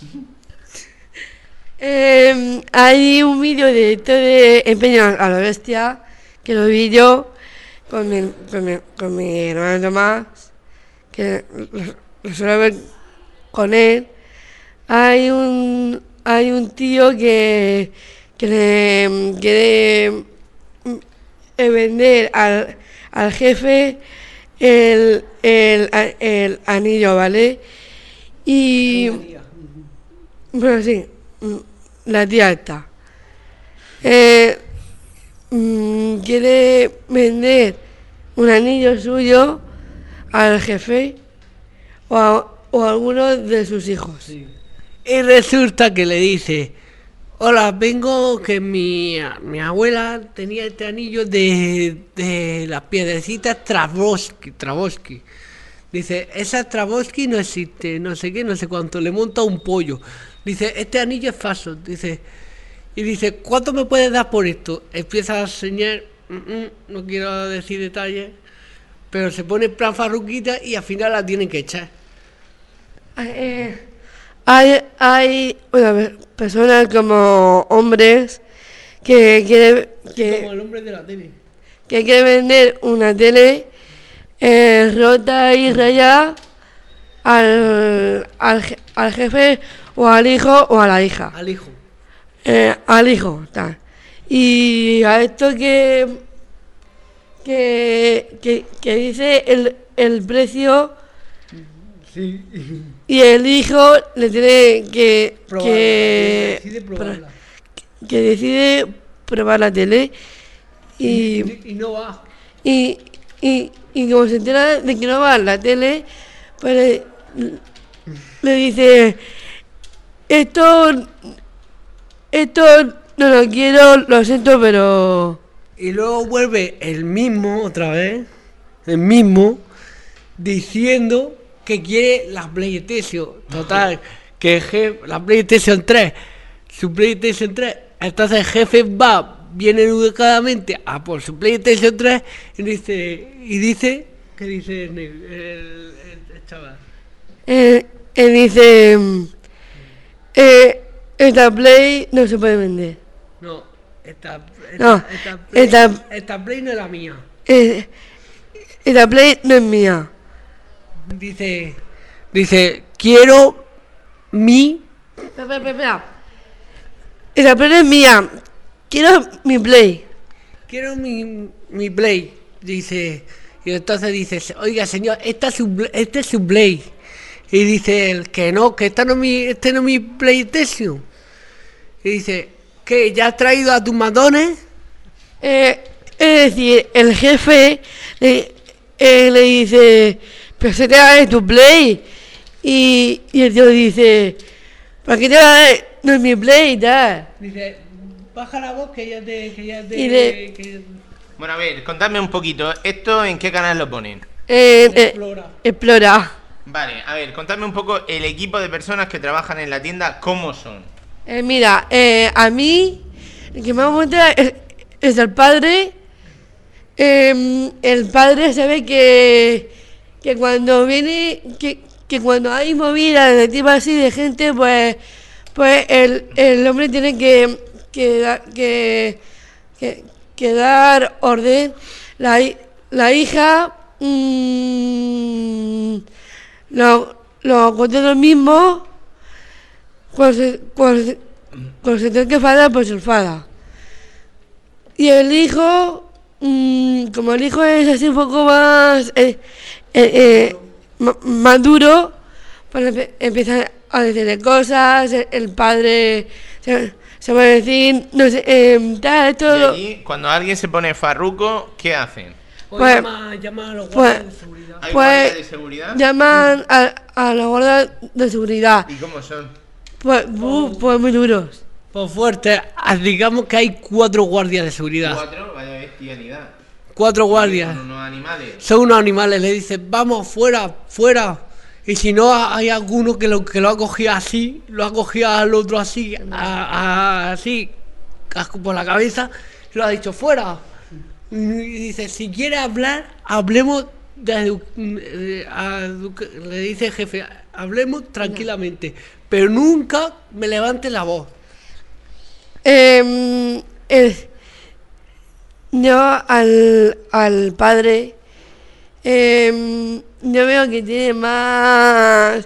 Eh, hay un vídeo de esto de empeños a lo bestia que lo vi yo con mi, con mi, con mi hermano Tomás, que lo, lo suelo ver con él. Hay un hay un tío que, que le quiere mm, eh, vender al, al jefe el, el, a- el anillo, ¿vale? Y bueno, sí, mm, la tía está. Eh, mm, quiere vender un anillo suyo al jefe o a, o a alguno de sus hijos. Y resulta que le dice, hola, vengo que mi, mi abuela tenía este anillo de, de las piedrecitas Swarovski, Swarovski. Dice, esa Swarovski no existe, no sé qué, no sé cuánto, le monta un pollo. Dice, este anillo es falso, dice, y dice, ¿cuánto me puedes dar por esto? Empieza a enseñar, mm, mm, no quiero decir detalles, pero se pone en plan farruquita y al final la tienen que echar. Eh, hay, hay bueno, a ver, personas como hombres que quieren que, Como el hombre de la tele. que quieren vender una tele eh, rota y rayada al, al, je- al jefe o al hijo o a la hija. Al hijo. Eh, al hijo, tal. Y a esto que que, que, que dice el, el precio Sí. y el hijo le tiene que Probarla, que, decide pro- probarla. que decide probar la tele y, Y, y no va. y, y, y como se entera de que no va a la tele, pues le, le dice esto esto no lo quiero, lo siento, pero Y luego vuelve el mismo otra vez, el mismo, diciendo que quiere la PlayStation. Total, que el jefe, la PlayStation tres, su PlayStation tres. Entonces el jefe va, viene educadamente a por su PlayStation tres y dice, y dice, ¿qué dice el, el- el- el chaval? él, él dice eh, esta Play no se puede vender. No, esta, esta, No, esta, play, esta- esta Play no es la mía. Eh, esta Play no es mía. Dice, dice, quiero mi... Espera, espera, espera. Esta Play no es mía. Quiero mi Play. Quiero mi, mi Play, dice, y entonces dice, oiga señor, esta es su, Bla- este es su Play, y dice él, que no, que esta no es mi, este no es mi PlayStation, y dice, ¿qué, ya has traído a tus matones? Eh, es decir, el jefe le, eh, le dice, pero se te va a dar tu Play. Y, y el tío dice, ¿para qué te va a dar? No es mi Play y tal. Dice, baja la voz que ya te, que ya te, Y le- que- Bueno, a ver, contadme un poquito. ¿Esto en qué canal lo ponen? Eh, eh, Explora. explora. Vale, a ver, contadme un poco el equipo de personas que trabajan en la tienda, ¿cómo son? Eh, mira, eh, a mí, el que más me gusta es, es el padre. Eh, el padre se ve que, que cuando viene, que, que cuando hay movidas de tipo así de gente, pues, pues el, el hombre tiene que, que, da- que, que, que dar orden. La, hi- la hija mm, lo, lo cuenta lo mismo. Cuando se, cuando, se, cuando se tiene que enfadar, pues se enfada. Y el hijo, mmm, como el hijo es así un poco más, eh, eh, eh, ma- más duro, pues empe- empieza a decirle cosas, el, el padre se, se va a decir, no sé, eh, tal, Y todo. allí, cuando alguien se pone farruco, ¿qué hacen? O Pues- llama, llama a los pues- guardias de seguridad. ¿Hay Pues- guardias de seguridad? Llaman a, a los guardias de seguridad, ¿Y cómo son? pues, bu- pues muy duros. Por fuerte, ah, digamos que hay cuatro guardias de seguridad. Cuatro, vaya bestialidad. Cuatro guardias. Son unos animales. Son unos animales, le dicen, vamos, fuera, fuera. Y si no, hay alguno que lo, que lo ha cogido así, lo ha cogido al otro así, a- a- así, casco por la cabeza, y lo ha dicho, fuera. Y dice, si quiere hablar, hablemos, de edu- eh, a edu- le dice el jefe, hablemos tranquilamente, pero nunca me levante la voz. Eh, el- yo al, al padre, eh, yo veo que tiene más,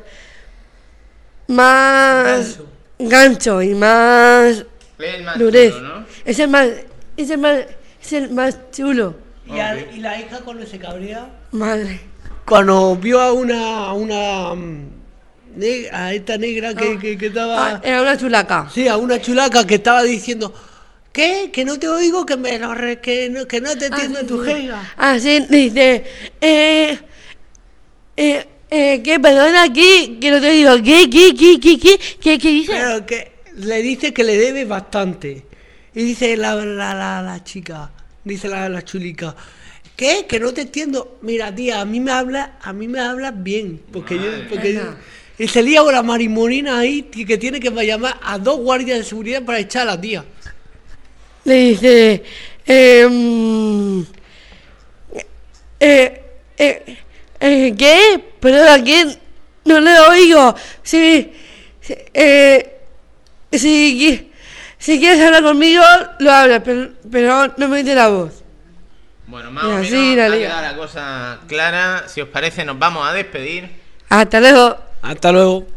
más gancho y más Es el más durez. chulo, ¿no? Es el más, es el más, es el más chulo. Y, a- y la hija cuando se cabrea, Madre. cuando vio a una, a una, mm, ne- a esta negra que, que, que estaba... Ah, era una chulaca. Sí, a una chulaca que estaba diciendo, ¿qué? Que no te oigo, que me lo re- que, no, que no te entiendo en tu jerga. Así dice, eh, eh, eh, ¿qué? Perdona, ¿qué? Que no te digo, ¿qué? ¿Qué? ¿Qué? ¿Qué? ¿Qué? ¿Qué? ¿Qué dice? Pero que le dice que le debe bastante. Y dice la, la, la, la chica, dice la, la chulica, ¿qué? Que no te entiendo. Mira, tía, a mí me habla, a mí me hablas bien. Porque yo, porque yo- y se lía con la marimonina ahí y que tiene que llamar a dos guardias de seguridad para echar a la tía. Le dice, eh, mm, eh, eh, eh, ¿qué? Perdona, ¿qué? No le oigo. Sí, sí, eh, si, qui- si quieres hablar conmigo, lo hablas, pero, pero no me dice la voz. Bueno, más Y o así menos la ha liga. quedado la cosa clara. Si os parece, nos vamos a despedir. Hasta luego. Hasta luego.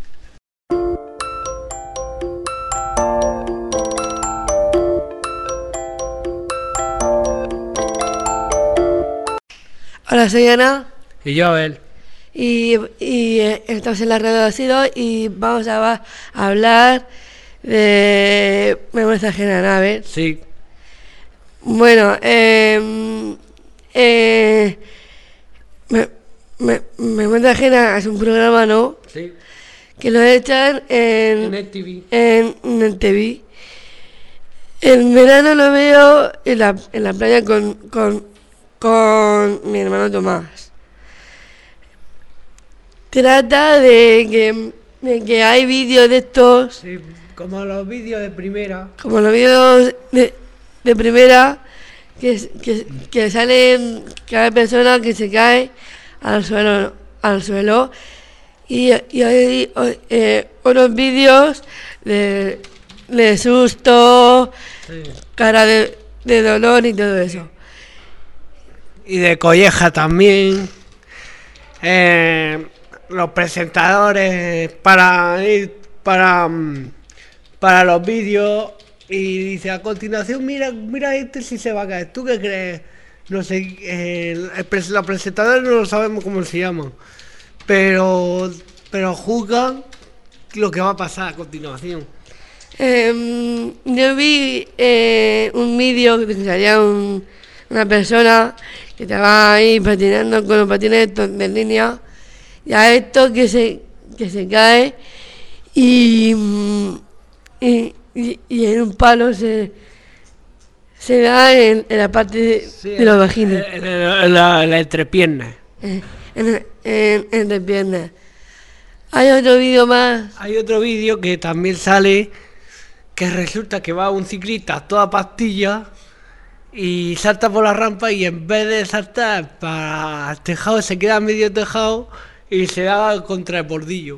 Hola, soy Ana. Y yo a ver. Y, y eh, estamos en la red de Asido y vamos a, va- a hablar de memoria ajena a nave. Sí. Bueno, eh, eh, me, me, memoria ajena es un programa, ¿no? Sí. Que lo echan en, En el T V. en, en el T V. En verano lo veo en la, en la playa con, con, con mi hermano Tomás. Trata de que, de que hay vídeos de estos, Sí, como los vídeos de primera. como los vídeos de, de primera, que, que, que salen cada persona que se cae al suelo, al suelo y, y hay eh, unos vídeos de, de susto, Sí. cara de, de dolor y todo eso. Y de colleja también. Eh, los presentadores para ir para mm, para los vídeos y dice a continuación mira mira este si se va a caer. ¿Tú qué crees? No sé, eh, el pres- los presentadores no lo sabemos cómo se llaman, pero pero juzgan lo que va a pasar a continuación. Eh, yo vi eh, un vídeo que salía un- una persona que estaba ahí patinando con los patines estos de línea y a esto que se, que se cae y, mm, y, y- y en un palo se, se da en, en la parte de, Sí, de la vagina. En, en- en la, en la entrepierna. Eh, en, en, en las piernas. Hay otro vídeo más. Hay otro vídeo que también sale que resulta que va un ciclista a toda pastilla y salta por la rampa y en vez de saltar para el tejado se queda medio tejado y se da contra el bordillo.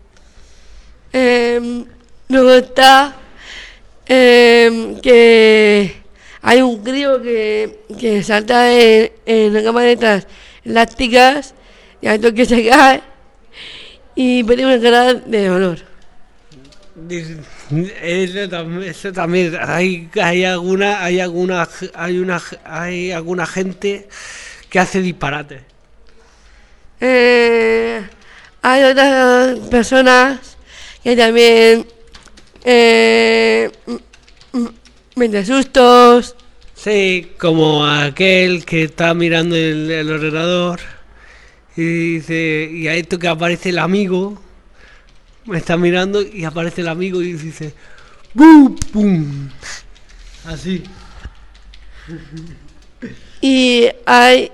Eh, luego está eh, que hay un crío que, que salta en, en la cama de estas elásticas y al toque se cae y pone una cara de dolor. Dice- Eso también, eso también hay, hay alguna, hay alguna, hay una, hay alguna gente que hace disparates. Eh, hay otras personas que también eh, m- m- meten sustos. Sí, como aquel que está mirando el, el ordenador y dice, y a esto que aparece el amigo, me está mirando y aparece el amigo y dice, ¡bum! ¡Pum! Así. Y hay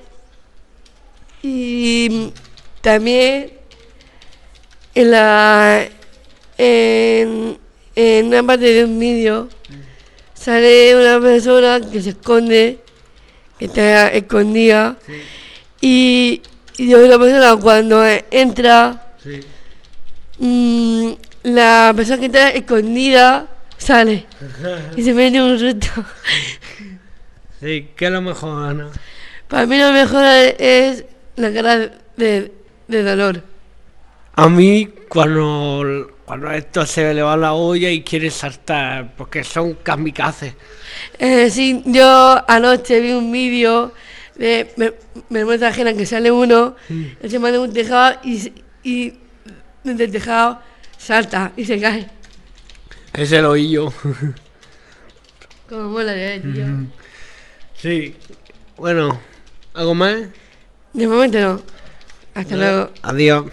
y también en la en, en una parte de un vídeo sale una persona que se esconde, que está escondida, y, y otra persona cuando entra, Sí. mm, la persona que está escondida sale y se mete un susto. Sí, que es lo mejor, Ana. Para mí lo mejor es la cara de, de dolor. A mí cuando, cuando esto se le va la olla y quiere saltar, porque son kamikazes. Eh, sí, yo anoche vi un vídeo de ver- vergüenza ajena que sale uno, él se manda un tejado y, se- y desde el tejado salta y se cae. Ese lo oí yo. Como mola de tío. Sí. Bueno, ¿algo más? De momento no. Hasta luego. Adiós.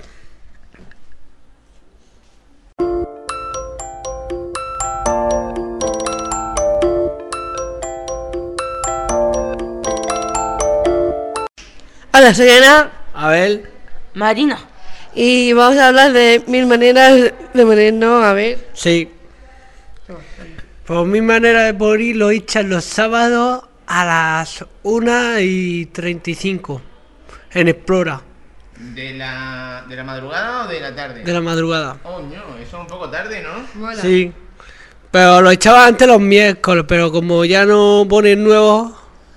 Hola, soy Ana A ver. Marina. y vamos a hablar de mil maneras de morirnos. A ver. Sí. Por mi manera de morir lo echan los sábados a las una y treinta y cinco en Explora, ¿De la, ¿De la madrugada o de la tarde? de la madrugada. Coño, eso es un poco tarde, ¿no? Sí. Pero lo echaba antes los miércoles, pero como ya no ponen nuevos.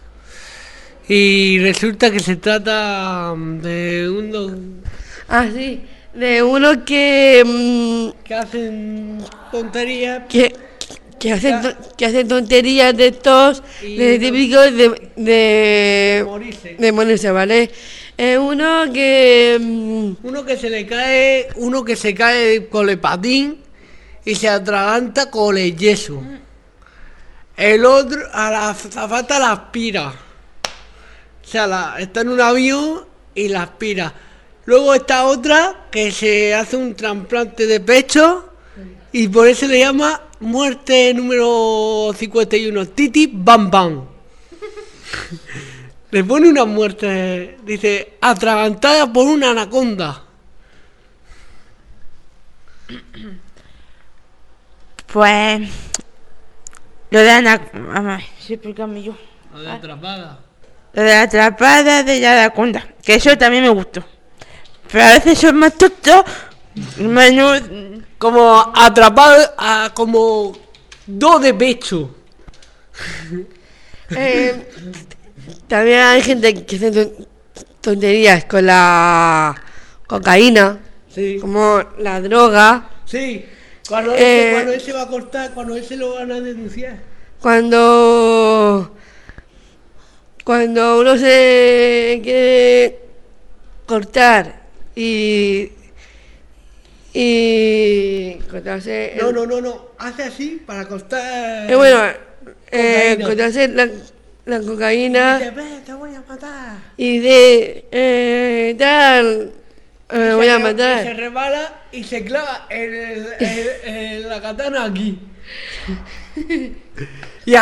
Y resulta que se trata de unos Ah, sí. De uno que. mm, que hacen tonterías. que, que, hacen, to- que hacen tonterías de estos, Y de no- típicos de, de, Morirse. de morirse, ¿vale? Eh, uno que. mm, Uno que se le cae, uno que se cae con el patín y se atraganta con el yeso. El otro a la azafata la aspira. O sea, la- está en un avión y la aspira. Luego está otra que se hace un trasplante de pecho y por eso le llama muerte número cincuenta y uno, Titi Bam Bam. Le pone una muerte, dice, atragantada por una anaconda. Pues. Lo de Ana. Vamos, sí, explícame yo. La de atrapada. Lo de la atrapada de la anaconda. Que eso también me gustó. Pero a veces son más tontos. Menos. Como atrapado, a, como dos de pecho. eh, también hay gente que hace ton- tonterías con la cocaína, Sí. como la droga. Sí. Cuando, Eh, ese, cuando ese va a cortar, cuando ese lo van a denunciar. Cuando. Cuando uno se quiere cortar y. y. cortarse. No, el- no, no, no. Hace así para cortar. Eh, bueno, eh, cocaína. cortarse la, la Dice, cocaína "Ve, te voy a matar. y de. Eh, tal. eh, Y voy se a re- y se matar. resbala y se clava en, el- en- en la katana aquí. Y, a-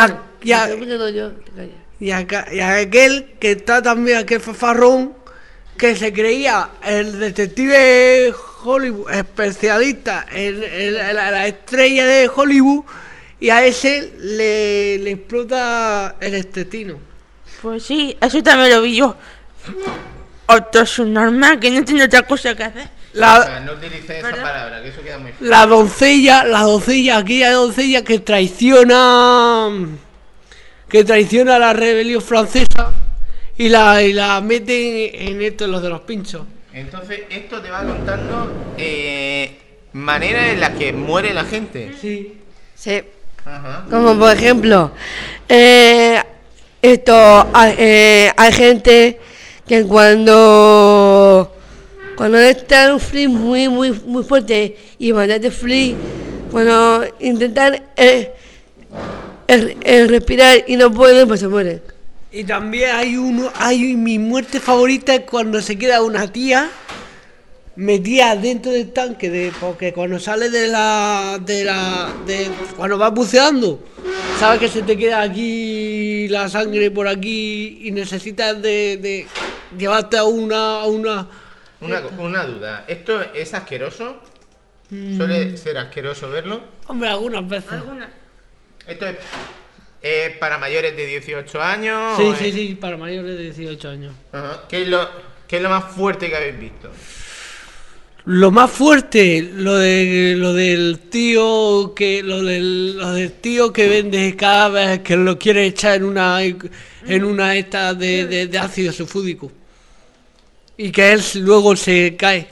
Y, a- Segundo yo, te callas. y, acá- y aquel que está también, aquel fafarrón, que se creía el detective Hollywood, especialista en, en la, la- la estrella de Hollywood, y a ese le, le explota el intestino. Pues sí, eso también lo vi yo. Otro subnormal que no tiene otra cosa que hacer. O La, sea, no utilices esa palabra, que eso queda muy feo. la doncella, la doncella, aquella doncella que traiciona, que traiciona a la rebelión francesa y la, y la meten en esto, los de los pinchos. Entonces, esto te va contando eh, maneras en las que muere la gente. Sí. Sí. Ajá. Como por ejemplo, eh, esto, hay, eh, hay gente que cuando cuando está un frío muy muy muy fuerte y bastante frío, cuando intentan eh, eh, eh, respirar y no pueden, pues se mueren. Y también hay uno, hay mi muerte favorita es cuando se queda una tía metida dentro del tanque, de porque cuando sale de la, de la, de cuando vas buceando, sabes que se te queda aquí la sangre por aquí y necesitas de, de llevarte a una, a una. Una, una duda, ¿esto es asqueroso? ¿Suele ser asqueroso verlo? Hombre, algunas veces. ¿Esto es eh, para mayores de dieciocho años? Sí, o sí, es- sí, para mayores de dieciocho años. Ajá. ¿Qué es lo, qué es lo más fuerte que habéis visto? Lo más fuerte, lo de lo del tío que lo del, lo del tío que vende cada vez que lo quiere echar en una en una esta de, de, de ácido sulfúrico y que él luego se cae.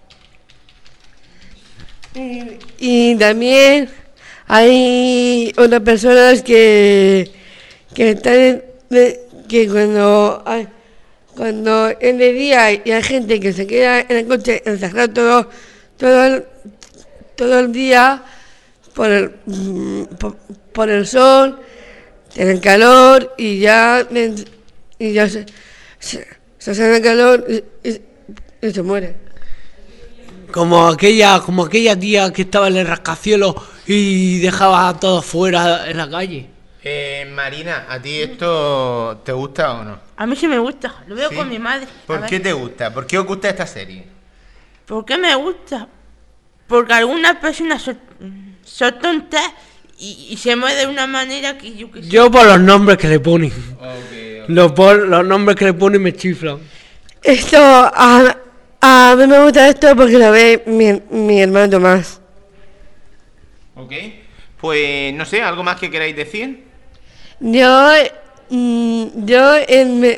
Y, y también hay otras personas que que están en- de- que cuando hay, cuando es de día y hay gente que se queda en el coche encerrado todo todo el, todo el día por el mm, por, por el sol, tienen calor y ya y ya se se, se hace el calor y, y- y se muere. Como aquella como aquella tía que estaba en el rascacielos y dejaba a todos fuera en la calle. Eh, Marina, ¿a ti esto te gusta o no? A mí sí me gusta, lo veo ¿Sí? con mi madre. A ¿Por ver. qué te gusta? ¿Por qué os gusta esta serie? ¿Por qué me gusta? Porque algunas personas son, son tontas y, y se mueven de una manera que yo que sé. Yo por los nombres que le ponen. Ok, Los, por, los nombres que le ponen me chiflan. Esto, a, a mí me gusta esto porque lo ve mi, mi hermano Tomás. ok. Pues no sé, ¿algo más que queráis decir? Yo, mm, yo en me-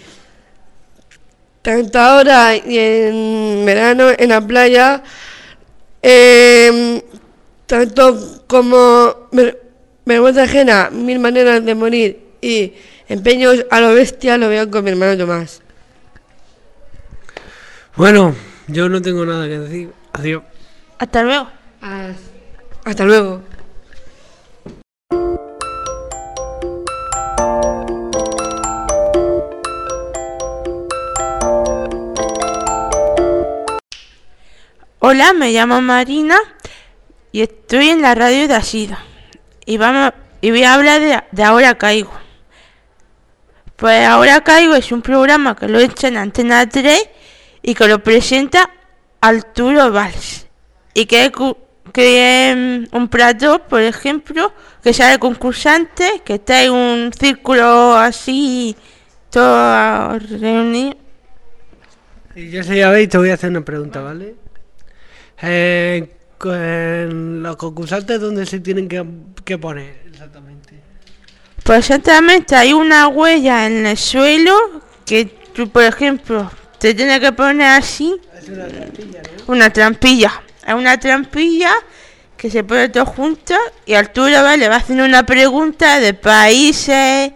tanto ahora y en verano en la playa, em, tanto como ver- vergüenza ajena, mil maneras de morir y empeños a lo bestia, lo veo con mi hermano Tomás. Bueno, yo no tengo nada que decir. Adiós. Hasta luego. Hasta luego. Hola, me llamo Marina y estoy en la radio de Asida. Y vamos y voy a hablar de, de Ahora Caigo. Pues Ahora Caigo es un programa que lo echa en Antena tres y que lo presenta Arturo Valls. Y que es, cu- que es mm, un plato, por ejemplo, que sale concursante, que está en un círculo así, todo reunido. Y yo soy Abel y te voy a hacer una pregunta, ¿vale? Eh, con los concursantes, ¿dónde se tienen que, que poner exactamente? Pues exactamente, hay una huella en el suelo que tú, por ejemplo, te tienes que poner así. Es una trampilla, ¿no? Una trampilla. Es una trampilla que se pone todo junto y Arturo ¿vale? le va haciendo una pregunta de países,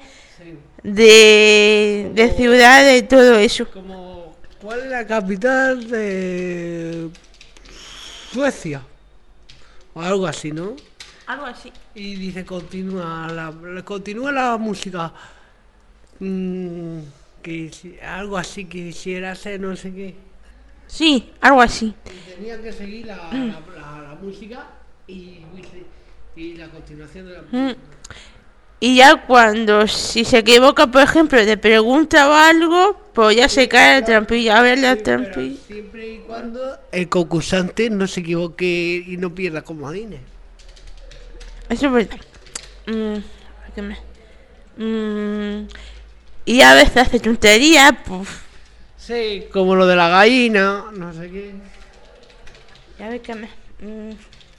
de, de ciudades y todo eso. Como, ¿cuál es la capital de Suecia? O algo así, ¿no? Algo así. Y dice, continúa la, la- continúa la música. Mm, que si- algo así, que quisiera hacer no sé qué. Sí, algo así. Y tenía que seguir la, la, la- la música y, y la continuación de la música. Mm. Y ya cuando, si se equivoca, por ejemplo, de pregunta o algo, pues ya se cae la trampilla. A ver la trampilla. Siempre y cuando el concursante no se equivoque y no pierda comodines. Eso es verdad. Mm, ¿qué me- mm, y a veces hace tonterías, pues. Sí, como lo de la gallina, no sé qué. Ya ves que me. mm.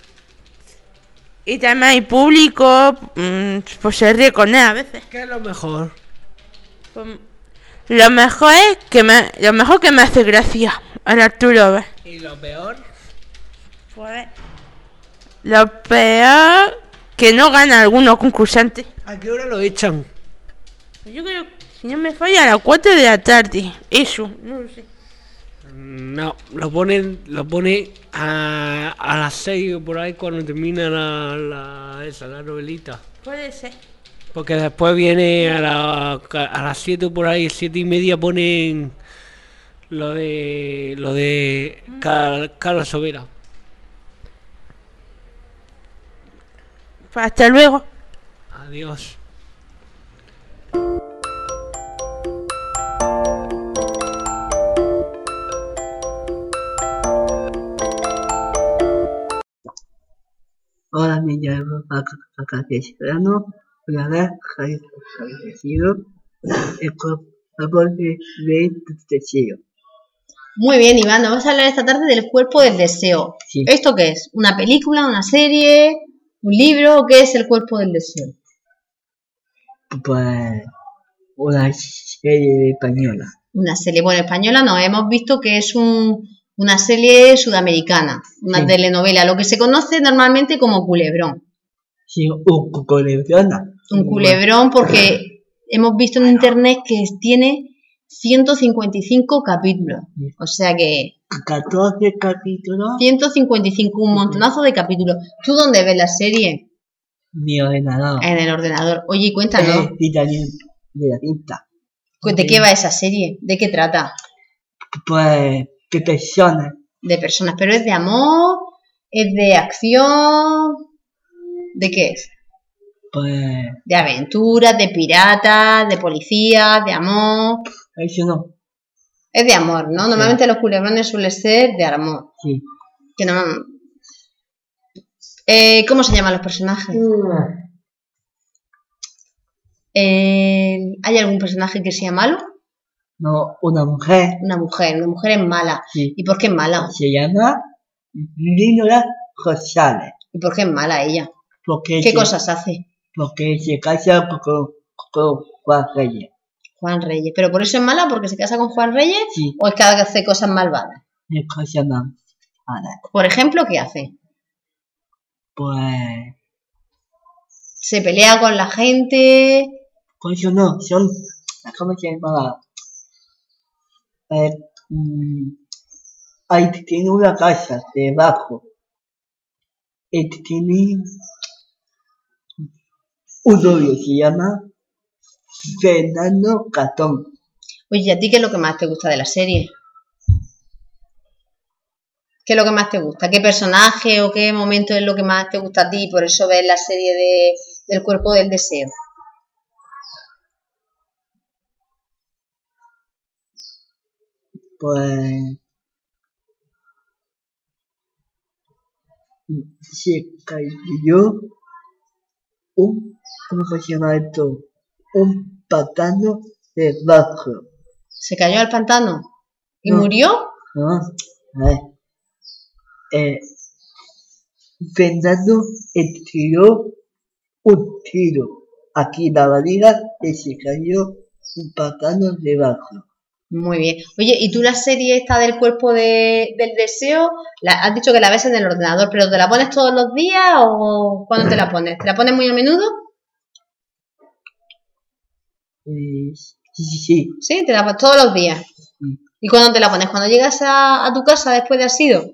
Y también hay público, mm, pues se ríe con él a veces. ¿Qué es lo mejor? Pues, lo mejor es que me. Lo mejor que me hace gracia al Arturo, ¿ves? ¿Y lo peor? Pues. Lo peor que no gana algunos concursantes. ¿A qué hora lo echan? Yo creo que si no me falla a las cuatro de la tarde. Eso, no lo sé. No, lo ponen, lo pone a, a las seis o por ahí cuando termina la, la, esa, la novelita. Puede ser. Porque después viene a, la, a las siete por ahí, siete y media ponen lo de lo de Car- Carlos Sobera. Pues hasta luego. Adiós. Hola, me llamo Paca Serrano. Una vez fallecido el cuerpo de deseo. Muy bien, Iván, nos vas a hablar esta tarde del cuerpo del deseo. Sí. ¿Esto qué es? ¿Una película, una serie, un libro? ¿Qué es el cuerpo del deseo? Pues una serie española. Una serie, bueno, española no, hemos visto que es un, una serie sudamericana, una Sí. telenovela, lo que se conoce normalmente como culebrón. Sí, un culebrón. Un culebrón porque hemos visto en internet que tiene ciento cincuenta y cinco capítulos, o sea que catorce capítulos. ciento cincuenta y cinco, un montonazo de capítulos. ¿Tú dónde ves la serie? Mi ordenador. En el ordenador. Oye, cuéntanos, Eh, vitamina de la cinta. ¿de qué va esa serie? ¿De qué trata? Pues, ¿qué personas? De personas, pero ¿es de amor? ¿Es de acción? ¿De qué es? Pues, ¿De aventuras, de piratas, de policías, de amor? eso no. Es de amor, ¿no? Normalmente los culebrones suelen ser de amor. Sí. Que no... Eh, ¿Cómo se llaman los personajes? Eh, ¿Hay algún personaje que sea malo? No, una mujer. Una mujer, una mujer es mala. Sí. ¿Y por qué es mala? Se llama Linola Rosales. ¿Y por qué es mala ella? Porque ¿Qué se, cosas hace? Porque se casa con, con Juan Reyes. Juan Reyes. ¿Pero por eso es mala? ¿Porque se casa con Juan Reyes? Sí. ¿O es que hace cosas malvadas? Es cosa más mala. Por ejemplo, ¿qué hace? Pues, Se pelea con la gente. por eso no, son, ¿cómo se llama? Eh, mm, ahí tiene una casa debajo. Y tiene un novio, se llama Fernando Catón. Oye, ¿a ti qué es lo que más te gusta de la serie? ¿Qué es lo que más te gusta? ¿Qué personaje o qué momento es lo que más te gusta a ti? Por eso ves la serie de, del cuerpo del deseo. Pues se cayó un, ¿cómo se llama esto? Un pantano debajo. ¿Se cayó al pantano? ¿Y No. murió? ¿No? A ver. Eh, Fernando tiró un tiro aquí en la barriga y se cayó un pantano debajo. Muy bien. Oye, ¿y tú la serie esta del cuerpo de- del deseo, la, has dicho que la ves en el ordenador, pero ¿te la pones todos los días o cuándo te la pones? ¿Te la pones muy a menudo? Eh, sí, sí, sí. Sí, te la pones todos los días. Sí. ¿Y cuándo te la pones? ¿Cuando llegas a, a tu casa después de haber ido?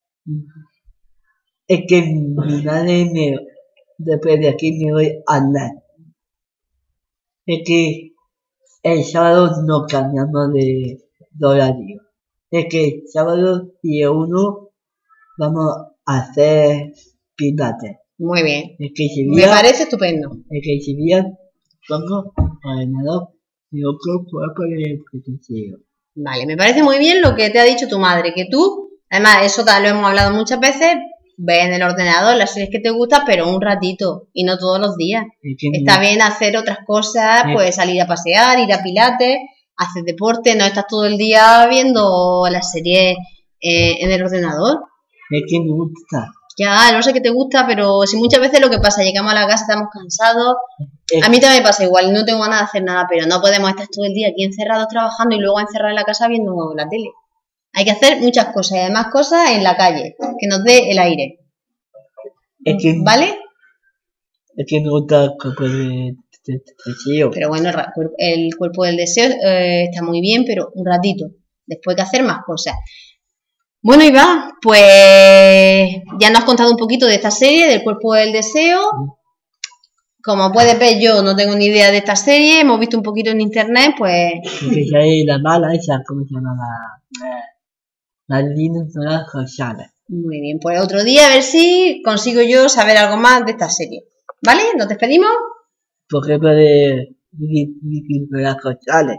Es que mi madre me, después de aquí me voy a andar. Es que el sábado no cambiamos de, de horario. Es que el sábado día uno vamos a hacer pilates. Muy bien. Es que ese Me día, parece estupendo. es que ese día pongo ordenador y otro cuerpo de deseo. Vale, me parece muy bien lo que te ha dicho tu madre, que tú, además, eso tal lo hemos hablado muchas veces, ves en el ordenador las series que te gustan, pero un ratito y no todos los días. Es que Está no- bien hacer otras cosas, Eh. pues salir a pasear, ir a pilates, hacer deporte, no estás todo el día viendo las series eh, en el ordenador. es que me gusta. Ya, no sé qué te gusta, pero si muchas veces lo que pasa, llegamos a la casa, estamos cansados. Es- A mí también me pasa igual, no tengo ganas de hacer nada, pero no podemos estar todo el día aquí encerrados trabajando y luego encerrados en la casa viendo la tele. Hay que hacer muchas cosas y además cosas en la calle, que nos dé el aire. Es que, ¿Vale? es que me gusta el cuerpo de de- de deseo. Pero bueno, el, ra- cuer- el cuerpo del deseo eh, está muy bien, pero un ratito. Después hay que hacer más cosas. Bueno, Iván, pues ya nos has contado un poquito de esta serie, del cuerpo del deseo. Como puedes ver, yo no tengo ni idea de esta serie, hemos visto un poquito en internet, pues Porque ya es la mala esa, ¿cómo se llama? La, la Linda Solar Rosada. muy bien. Pues otro día a ver si consigo yo saber algo más de esta serie. ¿Vale? ¿Nos despedimos? Por ejemplo, de Linda Solar Rosada.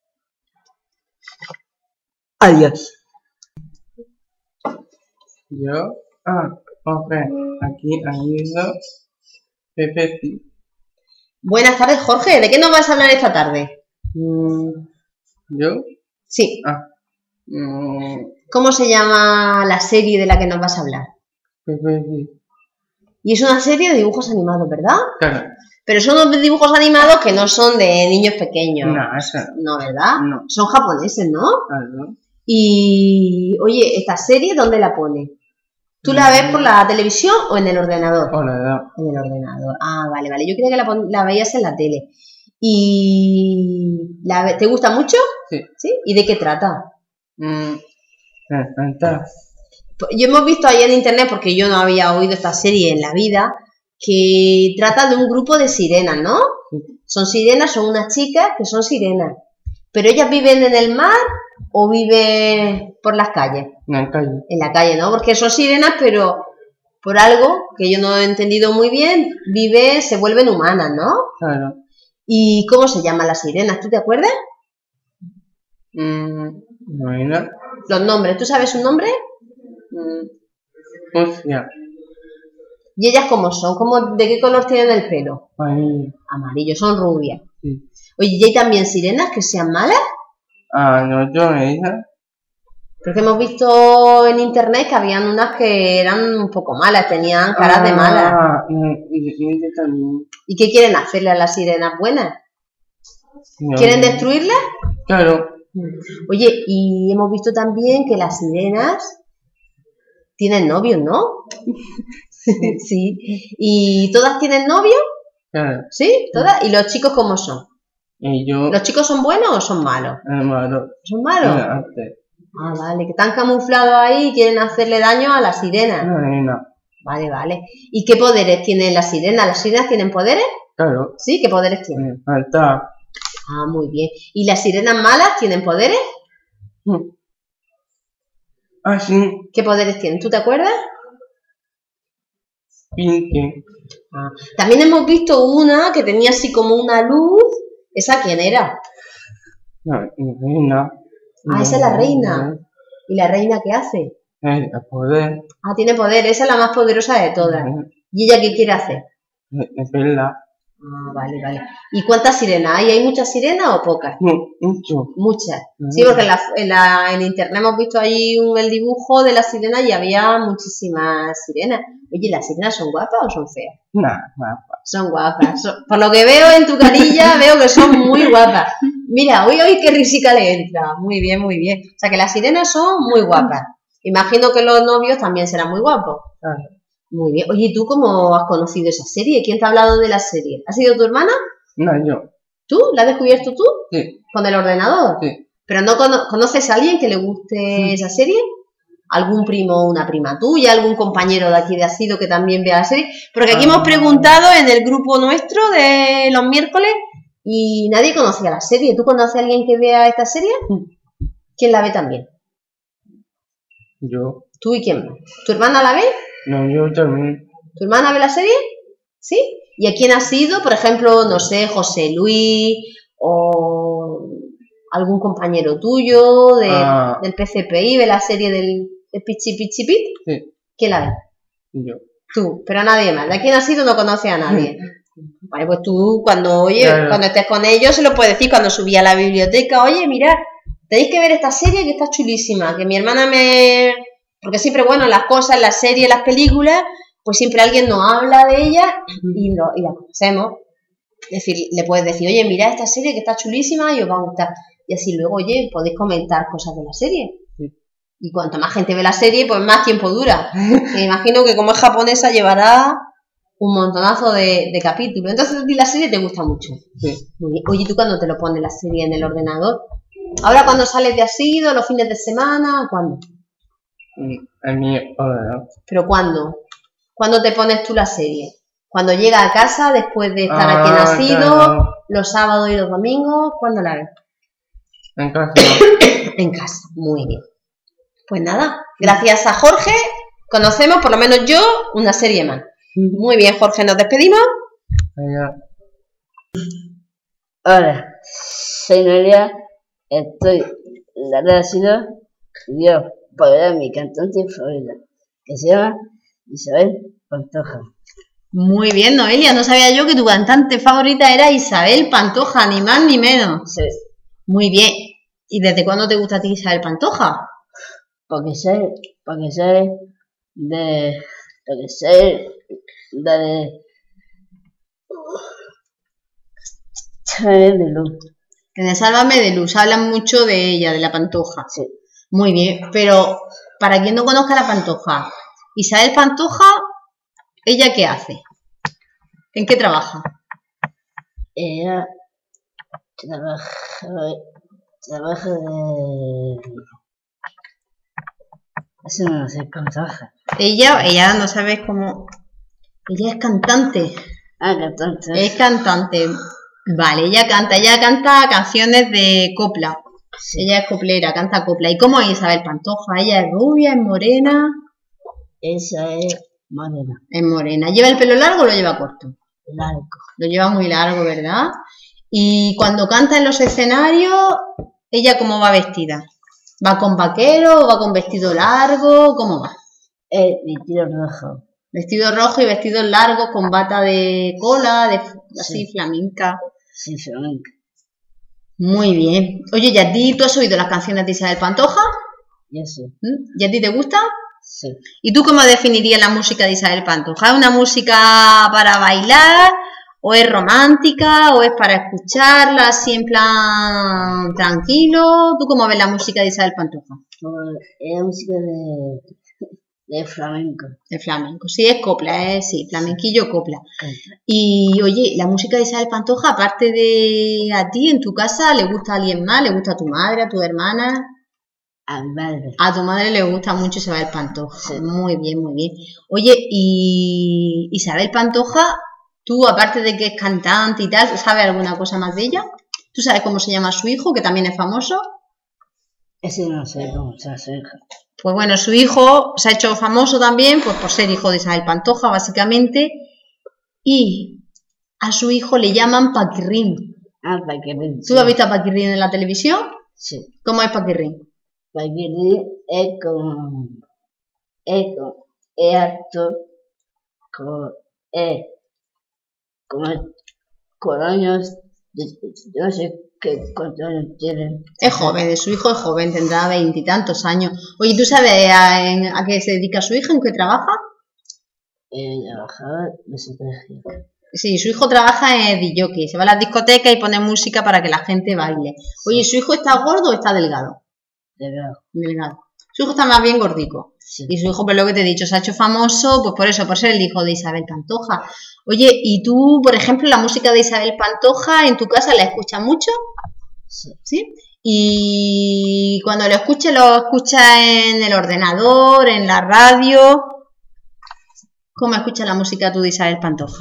Adiós. Yo, ah, ok, aquí hay uno, Pepe, sí. Buenas tardes, Jorge. ¿De qué nos vas a hablar esta tarde? Mm, ¿Yo? Sí. Ah, mm, ¿Cómo se llama la serie de la que nos vas a hablar? Pepe, sí. Y es una serie de dibujos animados, ¿verdad? Claro, Pero son unos dibujos animados que no son de niños pequeños. no, eso No, ¿verdad? no, Son japoneses, ¿no? claro. Y, oye, ¿esta serie dónde la pone? ¿Tú la ves por la televisión o en el ordenador? Hola, En el ordenador. Ah, vale, vale. Yo creía que la, pon- la veías en la tele. ¿Y la, ve- te gusta mucho? sí. ¿Sí? ¿Y de qué trata? Mm, me encanta. Pues yo hemos visto ahí en internet, porque yo no había oído esta serie en la vida, que trata de un grupo de sirenas, ¿no? Sí. Son sirenas, son unas chicas que son sirenas. ¿Pero ellas viven en el mar o viven por las calles? En la calle. En la calle, ¿no? Porque son sirenas, pero por algo que yo no he entendido muy bien, viven, se vuelven humanas, ¿no? Claro. ¿Y cómo se llaman las sirenas? ¿Tú te acuerdas? Mm, bueno, Los nombres, ¿tú sabes un nombre? Mm. hostia, ¿Y ellas cómo son? ¿Cómo, ¿De qué color tienen el pelo? ahí, Amarillo, son rubias. sí. Oye, ¿y hay también sirenas que sean malas? Ah, no, yo, ella, Porque hemos visto en internet que habían unas que eran un poco malas, tenían caras de malas. Ah, y, y, y ella también. ¿Y qué quieren hacerle a las sirenas buenas? No, ¿Quieren no. destruirlas? Claro, Oye, y hemos visto también que las sirenas tienen novios, ¿no? Sí. ¿Y todas tienen novio? claro. ¿Sí? ¿Todas? ¿Y los chicos cómo son? Y yo, ¿Los chicos son buenos o son malos? hermano, ¿Son malos? antes. Ah, vale, que están camuflados ahí y quieren hacerle daño a las sirenas. No, no, Vale, vale. ¿Y qué poderes tienen las sirenas? ¿Las sirenas tienen poderes? claro. Sí, ¿qué poderes tienen? Me falta. Ah, muy bien. ¿Y las sirenas malas tienen poderes? Ah, sí, ¿Qué poderes tienen? ¿Tú te acuerdas? Pinky. Ah, también hemos visto una que tenía así como una luz. ¿Esa quién era? No, reina. Ah, esa es la reina. ¿Y la reina qué hace? El poder. Ah, tiene poder. Esa es la más poderosa de todas. ¿Y ella qué quiere hacer? Es verdad. Ah, vale, vale. ¿Y cuántas sirenas hay? ¿Hay muchas sirenas o pocas? Mucho. Muchas. Mm. Sí, porque en, la, en, la, en internet hemos visto ahí un, el dibujo de las sirenas y había muchísimas sirenas. Oye, ¿las sirenas son guapas o son feas? Nada, guapa. Son guapas. Son- por lo que veo en tu carilla, veo que son muy guapas. Mira, uy, uy, qué risica le entra. Muy bien, muy bien. O sea que las sirenas son muy guapas. Imagino que los novios también serán muy guapos. Claro. Muy bien. Oye, ¿y tú cómo has conocido esa serie? ¿Quién te ha hablado de la serie? ¿Ha sido tu hermana? No, yo. ¿Tú? ¿La has descubierto tú? Sí, ¿Con el ordenador? sí. ¿Pero no cono- conoces a alguien que le guste esa serie? ¿Algún primo o una prima tuya? ¿Algún compañero de aquí de Asido que también vea la serie? Porque aquí Ah. hemos preguntado en el grupo nuestro de los miércoles y nadie conocía la serie. ¿Tú conoces a alguien que vea esta serie? ¿Quién la ve también? Yo. ¿Tú y quién más? ¿Tu hermana la ve? No, yo también. ¿Tu hermana ve la serie? ¿Sí? ¿Y a quién ha sido? Por ejemplo, no sé, José Luis o algún compañero tuyo de, Ah. del P C P I, de la serie del, del Pichi Pichi Pit. Sí, ¿Quién la ve? yo. Tú, pero a nadie más. ¿De quién ha sido? No conoce a nadie. Vale, pues tú cuando, oye, Claro. cuando estés con ellos se lo puedes decir cuando subí a la biblioteca, oye, mirad, tenéis que ver esta serie que está chulísima, que mi hermana me... Porque siempre, bueno, las cosas, las series, las películas, pues siempre alguien nos habla de ellas y, lo, y la conocemos. Es decir, le puedes decir, oye, mirad esta serie que está chulísima y os va a gustar. Y así luego, oye, podéis comentar cosas de la serie. Sí. Y cuanto más gente ve la serie, pues más tiempo dura. Me imagino que como es japonesa llevará un montonazo de, de capítulos. Entonces a ti la serie te gusta mucho. Sí. Muy bien. Oye, ¿tú cuándo te lo pones la serie en el ordenador? ¿Ahora cuando sales de asido, los fines de semana? ¿Cuándo? En mi ordenador. ¿Pero cuándo? ¿Cuándo te pones tú la serie? ¿Cuando llegas a casa después de estar aquí en Ah, asido? claro. ¿Los sábados y los domingos? ¿Cuándo la ves? En casa. En casa. Muy bien. Pues nada, gracias a Jorge conocemos, por lo menos yo, una serie más. Muy bien, Jorge, nos despedimos. Allá. Hola, soy Noelia, estoy en la red Asilo y yo podré a mi cantante favorita, que se llama Isabel Pantoja. Muy bien, Noelia, no sabía yo que tu cantante favorita era Isabel Pantoja, ni más ni menos. Sí, Muy bien. ¿Y desde cuándo te gusta a ti Isabel Pantoja? porque sé, porque sé de, porque sé de, de, de luz. En el Sálvame de Luz hablan mucho de ella, de la Pantoja. Sí. Muy bien, pero para quien no conozca a la Pantoja, Isabel Pantoja, ¿ella qué hace? ¿En qué trabaja? Ella trabaja, trabaja de... Eso no sé cómo trabaja. Ella, ella no sabes cómo... Ella es cantante. Ah, cantante. Es cantante. Vale, ella canta, ella canta canciones de copla. Sí. Ella es coplera, canta copla. ¿Y cómo es Isabel Pantoja? ¿Ella es rubia, es morena? Esa es morena, Es morena. ¿Lleva el pelo largo o lo lleva corto? largo. Lo lleva muy largo, ¿verdad? Y cuando canta en los escenarios, ¿ella cómo va vestida? ¿Va con vaquero o va con vestido largo? ¿Cómo va? Es vestido rojo. Vestido rojo y vestidos largos con bata de cola, de así Sí. flamenca. Sí, flamenca. Muy bien. Oye, ¿y a ti tú has oído las canciones de Isabel Pantoja? Yo sé. ¿Mm? ¿Y a ti te gusta? Sí. ¿Y tú cómo definirías la música de Isabel Pantoja? ¿Es una música para bailar? ¿O es romántica? ¿O es para escucharla así en plan tranquilo? ¿Tú cómo ves la música de Isabel Pantoja? Pues es música de, de flamenco. De flamenco. Sí, es copla, ¿eh? Sí, flamenquillo copla. Y oye, la música de Isabel Pantoja, aparte de a ti en tu casa, ¿le gusta a alguien más? ¿Le gusta a tu madre, a tu hermana? A mi madre. A tu madre le gusta mucho Isabel Pantoja. Sí. Muy bien, muy bien. Oye, y Isabel Pantoja, tú aparte de que es cantante y tal, ¿sabes alguna cosa más de ella? ¿Tú sabes cómo se llama su hijo, que también es famoso? Ese no sé cómo se hace. Pues bueno, su hijo se ha hecho famoso también, pues por ser hijo de Isabel Pantoja, básicamente, y a su hijo le llaman Paquirrín. Ah, Paquirrín. ¿Tú has visto a Paquirrín en la televisión? Sí. ¿Cómo es Paquirrín? Paquirrín es como... Es como... Es actor... Como... Es... Como... Con años... Yo no sé qué cuántos años tiene. Es joven, su hijo es joven, tendrá veintitantos años. Oye, ¿tú sabes a, en- a qué se dedica su hijo, en qué trabaja? Eh, trabajaba de psicología. Sí, su hijo trabaja en D J, se va a las discotecas y pone música para que la gente baile. Oye, ¿su hijo está gordo o está delgado? Delgado. Delgado. Su hijo está más bien gordico. Sí. Y su hijo, pues lo que te he dicho, se ha hecho famoso, pues por eso, por ser el hijo de Isabel Pantoja. Oye, ¿y tú, por ejemplo, la música de Isabel Pantoja en tu casa la escuchas mucho? Sí. ¿Sí? Y cuando lo escuches, lo escuchas en el ordenador, en la radio. ¿Cómo escuchas la música tú de Isabel Pantoja?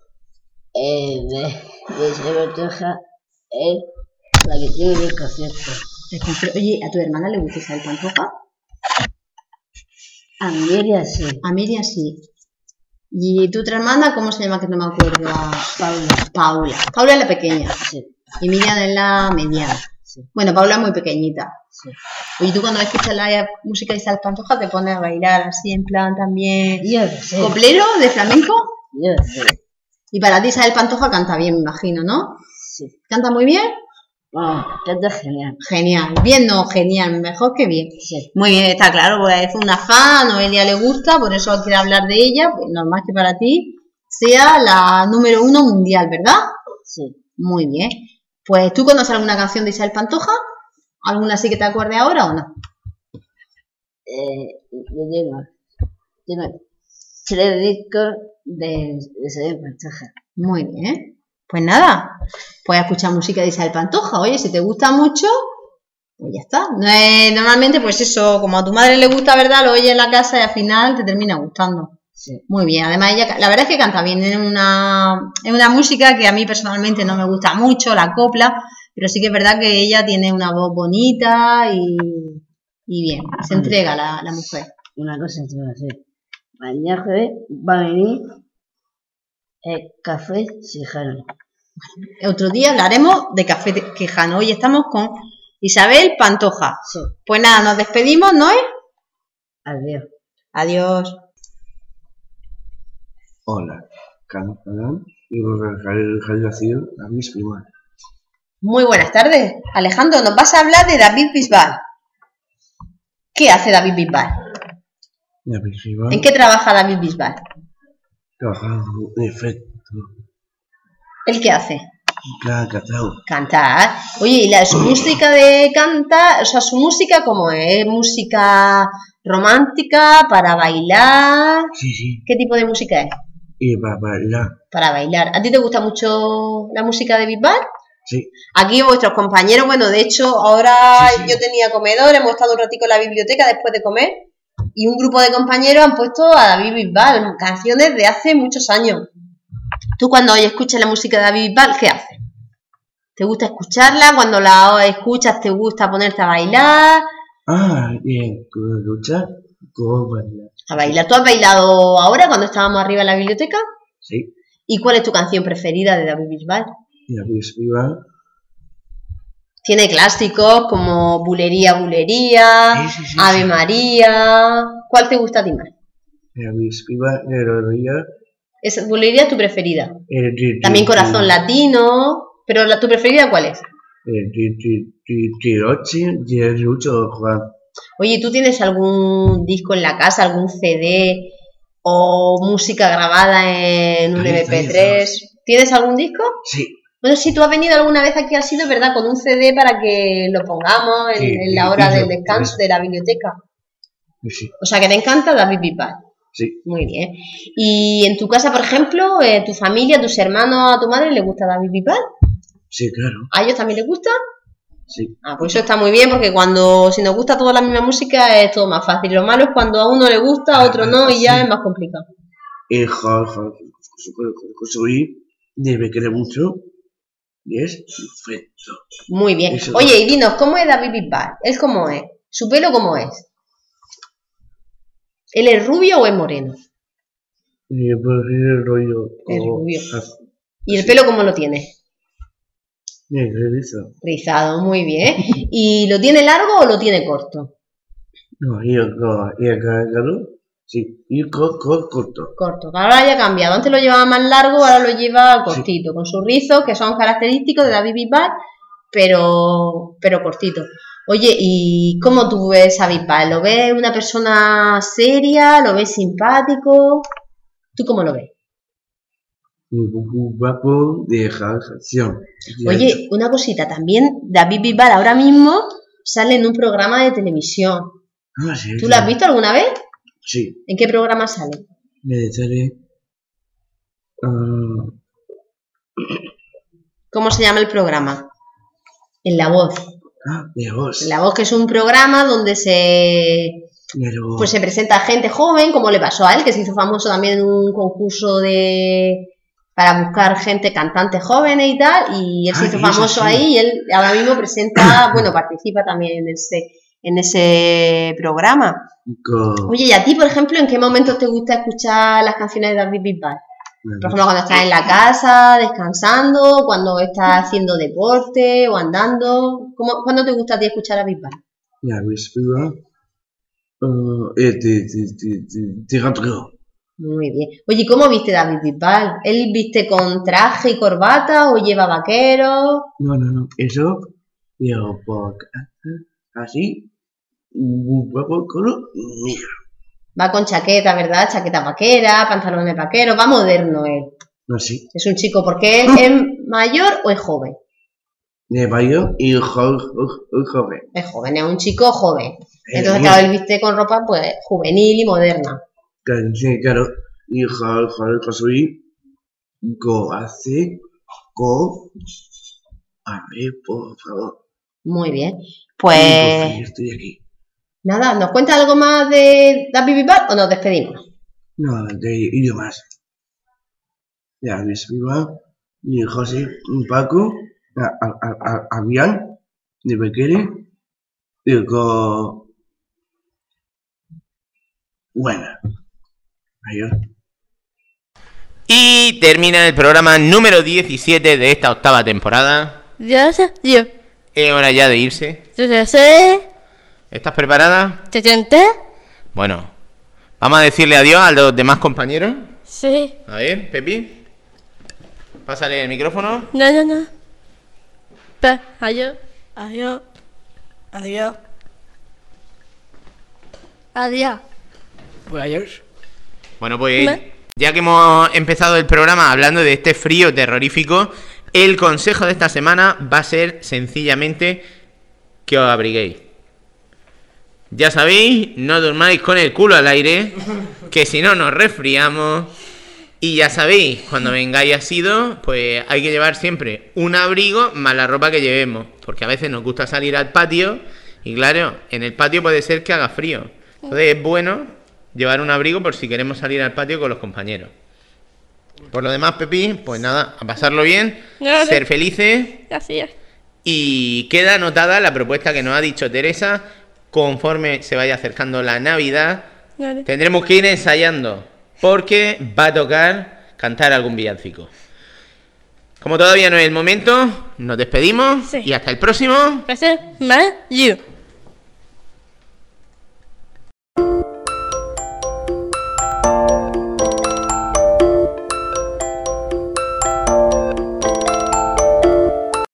Eh, de... De Isabel Pantoja es la que tiene el concierto. El concierto- Oye, ¿a tu hermana le gusta Isabel Pantoja? A Miriam sí. A Miriam sí. ¿Y tu otra hermana cómo se llama? Que no me acuerdo. Paula. Paula. Paula es la pequeña. Sí. Y Miriam es la mediana. Sí. Bueno, Paula es muy pequeñita. Sí. Oye, tú cuando escuchas la música de Isabel Pantoja te pones a bailar así en plan también... Yo sé. ¿Coplero de flamenco? Yo sé. Y para ti Isabel Pantoja canta bien, me imagino, ¿no? Sí. ¿Canta muy bien? Oh, canta genial. Genial. Bien, no, genial. Mejor que bien. Sí. Muy bien, está claro, porque es una fan, Noelia le gusta, por eso quiere hablar de ella, pues normal que para ti sea la número uno mundial, ¿verdad? Sí. Muy bien. Pues, ¿tú conoces alguna canción de Isabel Pantoja? ¿Alguna así que te acuerdes ahora o no? Eh, yo tengo, tengo tres discos de, de Isabel Pantoja. Muy bien. Pues nada, puedes escuchar música de Isabel Pantoja. Oye, si te gusta mucho, pues ya está. No es, normalmente, pues eso, como a tu madre le gusta, ¿verdad? Lo oyes en la casa y al final te termina gustando. Sí. Muy bien. Además, ella, la verdad es que canta bien. Es una, es una música que a mí personalmente no me gusta mucho, la copla, pero sí que es verdad que ella tiene una voz bonita y, y bien. Se entrega la, la mujer. Una cosa te voy a decir. Mañana jueves va a venir el Café Quijano. Otro día hablaremos de Café Quijano. Hoy estamos con Isabel Pantoja. Sí. Pues nada, nos despedimos, ¿no es? Adiós. Adiós. Hola, cantarán y el nacido David Bisbal. Muy buenas tardes. Alejandro, nos vas a hablar de David Bisbal. ¿Qué hace David Bisbal? David Bisbal. ¿En qué trabaja David Bisbal? Trabajando en efecto. ¿El qué hace? Claro, cantado. Cantar. Oye, ¿y la, su música de cantar? O sea, ¿su música cómo es? ¿Es música romántica, para bailar? Sí, sí. ¿Qué tipo de música es? Y para bailar. Para bailar. ¿A ti te gusta mucho la música de Bisbal? Sí. Aquí vuestros compañeros, bueno, de hecho, ahora Sí, sí. yo tenía comedor, hemos estado un ratico en la biblioteca después de comer y un grupo de compañeros han puesto a David Bisbal, canciones de hace muchos años. Tú cuando hoy escuchas la música de David Bisbal, ¿qué haces? ¿Te gusta escucharla? Cuando la escuchas, ¿te gusta ponerte a bailar? Ah, bien. ¿Cómo luchar? ¿Cómo bailar? A bailar. ¿Tú has bailado ahora cuando estábamos arriba en la biblioteca? Sí. ¿Y cuál es tu canción preferida de David Bisbal? David Bisbal. Tiene clásicos como Bulería, Bulería, Sí, sí, sí, Ave sí. María. ¿Cuál te gusta a ti más? David Bisbal, el día. ¿Es Bulería es tu preferida? El di- También di- Corazón di- Latino. ¿Pero la, tu preferida cuál es? El di- di- di- Tiroche y el Lucho Juan. Oye, ¿tú tienes algún disco en la casa, algún C D o música grabada en un Ahí M está, P ahí tres? ¿Tienes algún disco? Sí. Bueno, si tú has venido alguna vez aquí, has sido, ¿verdad? Con un C D para que lo pongamos en, Sí, en la sí, hora sí, del sí. descanso de la biblioteca. Sí. O sea, que te encanta David Bisbal. Sí. Muy bien. Y en tu casa, por ejemplo, eh, tu familia, tus hermanos, a tu madre, ¿le gusta David Bisbal? Sí, claro. ¿A ellos también les gusta? Sí. Ah, pues eso está muy bien, porque cuando si nos gusta toda la misma música es todo más fácil. Lo malo es cuando a uno le gusta, a otro no, y ya Sí. es más complicado. El Jorge Josué debe querer mucho y es perfecto. Muy bien. Eso. Oye, y dinos, ¿cómo es David Bisbal? ¿Él cómo es? ¿Su pelo cómo es? ¿Él es rubio o es moreno? Y por el rollo. Es como- rubio. ah, ¿Y el pelo cómo lo tiene? negro, eso. Rizado, muy bien. ¿Y lo tiene largo o lo tiene corto? No, y el co- y el cargador, sí, y el co- co- corto. Corto. Ahora ya ha cambiado. Antes lo llevaba más largo, ahora lo lleva cortito, con sus rizos, que son característicos de David Bisbal, pero, pero cortito. Oye, ¿y cómo tú ves a Bisbal? ¿Lo ves una persona seria? ¿Lo ves simpático? ¿Tú cómo lo ves? Un guapo de canción. Oye, una cosita, también David Bisbal ahora mismo sale en un programa de televisión. Ah, sí, ¿Tú lo has visto alguna vez? Sí, ¿En qué programa sale? me sale. ah, ¿Cómo se llama el programa? En La Voz. ah, de voz. En La Voz, que es un programa donde se De voz. pues se presenta gente joven, como le pasó a él, que se hizo famoso también en un concurso de para buscar gente, cantantes jóvenes y tal, y él se Ah, hizo eso famoso sí. ahí, y él ahora mismo presenta, bueno, participa también en ese, en ese programa. Con... Oye, y a ti, por ejemplo, ¿en qué momentos te gusta escuchar las canciones de David Bisbal? Por ejemplo, cuando estás en la casa, descansando, cuando estás haciendo deporte o andando. ¿Cómo, ¿Cuándo te gusta a ti escuchar a Bisbal? Ya, Bisbal. Uh, eh, te, te, te, te, te rentró. Muy bien. Oye, ¿cómo viste a David Bisbal? ¿Él viste con traje y corbata o lleva vaquero? No, no, no. Eso, yo por así, un poco color negro. Va con chaqueta, ¿verdad? Chaqueta vaquera, pantalones vaqueros, va moderno él. No, sí. Es un chico, ¿porque él es mayor o es joven? De mayor y jo, jo, joven. Es joven, es un chico joven. Eh, Entonces, muy- claro, él viste con ropa pues juvenil y moderna. Claro, sí, claro. Y jo, jo, jo, soy go hace go. A ver, por favor. Muy bien. Por Pues fin estoy aquí. nada, ¿nos cuenta algo más de David Bisbal o nos despedimos? No, de idiomas. Ya, Bisbal, ni José, ni Paco, a, a, a, a, Avian, de Bekele, y con... Bueno. Adiós. Y termina el programa número diecisiete de esta octava temporada. Dios, Dios. Es hora ya de irse. Yo sé. ¿Estás preparada? ¿Te sientes? Bueno, vamos a decirle adiós a los demás compañeros. Sí. A ver, Pepi. Pásale el micrófono. No, no, no. Pa, adiós. Adiós. Adiós. Adiós. Pues adiós. Bueno, pues Me- ya que hemos empezado el programa hablando de este frío terrorífico, el consejo de esta semana va a ser sencillamente que os abriguéis. Ya sabéis, no durmáis con el culo al aire, que si no nos resfriamos. Y ya sabéis, cuando vengáis asidos, pues hay que llevar siempre un abrigo más la ropa que llevemos, porque a veces nos gusta salir al patio y claro, en el patio puede ser que haga frío. Entonces es bueno llevar un abrigo por si queremos salir al patio con los compañeros. Por lo demás, Pepi, pues nada, a pasarlo bien, Vale. ser felices. Gracias. Y queda anotada la propuesta que nos ha dicho Teresa. Conforme se vaya acercando la Navidad, Vale. tendremos que ir ensayando, porque va a tocar cantar algún villancico. Como todavía no es el momento, nos despedimos Sí. y hasta el próximo. Gracias. Mayo.